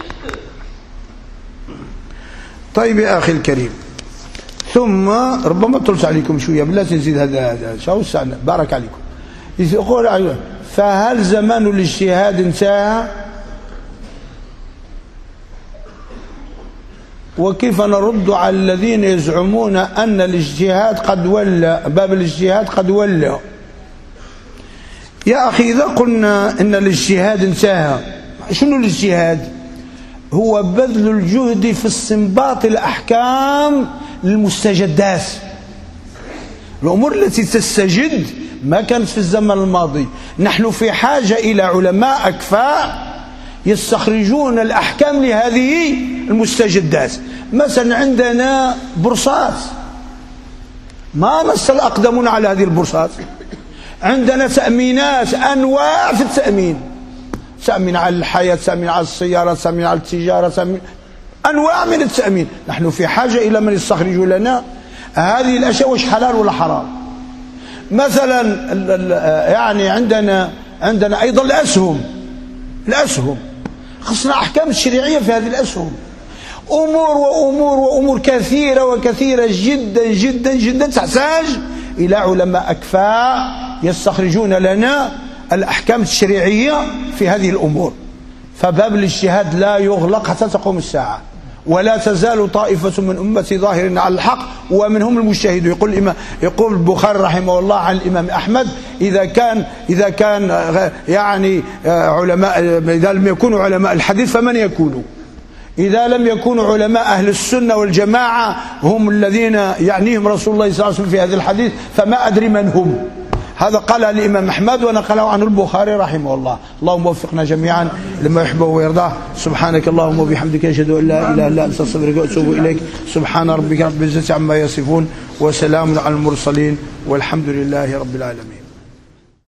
طيب يا أخي الكريم، ثم ربما طلت عليكم شوية بلا تنزيد هذا هذا شو السنة بارك عليكم. يقول: فهل زمان الاجتهاد انتهى؟ وكيف نرد على الذين يزعمون أن الاجتهاد قد ولى، باب الاجتهاد قد ولى؟ يا أخي إذا قلنا إن الاجتهاد انتهى، شنو الاجتهاد؟ هو بذل الجهد في استنباط الأحكام للمستجدات. الأمور التي تستجد ما كانت في الزمن الماضي. نحن في حاجة إلى علماء أكفاء يستخرجون الأحكام لهذه المستجدات. مثلا عندنا بورصات ما مس الأقدمون على هذه البورصات. عندنا تأمينات، أنواع في التأمين، تأمين على الحياة، تأمين على السيارة، تأمين على التجارة، تأمين أنواع من التأمين. نحن في حاجة إلى من يستخرج لنا هذه الأشياء واش حلال ولا حرام. مثلا يعني عندنا عندنا أيضا الأسهم. الأسهم خصنا أحكام الشريعية في هذه الأسهم، أمور وأمور وأمور كثيرة وكثيرة جدا جدا جدا تحتاج إلى علماء أكفاء يستخرجون لنا الأحكام الشريعية في هذه الأمور. فباب الاجتهاد لا يغلق حتى تقوم الساعة، ولا تزال طائفة من أمتي ظاهرين على الحق ومنهم المجتهد. يقول الإمام، يقول البخاري رحمه الله عن الإمام أحمد: إذا كان إذا كان يعني علماء، إذا لم يكونوا علماء الحديث فمن يكونوا؟ إذا لم يكونوا علماء أهل السنة والجماعة هم الذين يعنيهم رسول الله صلى الله عليه وسلم في هذا الحديث فما أدري من هم. هذا قال الإمام أحمد ونقله عنه البخاري رحمه الله. اللهم وفقنا جميعا لما يحبه ويرضاه. سبحانك اللهم وبحمدك أشهد أن لا إله إلا أنت أستغفرك وأتوب إليك. سبحان ربك رب العزة عما يصفون وسلام على المرسلين والحمد لله رب العالمين.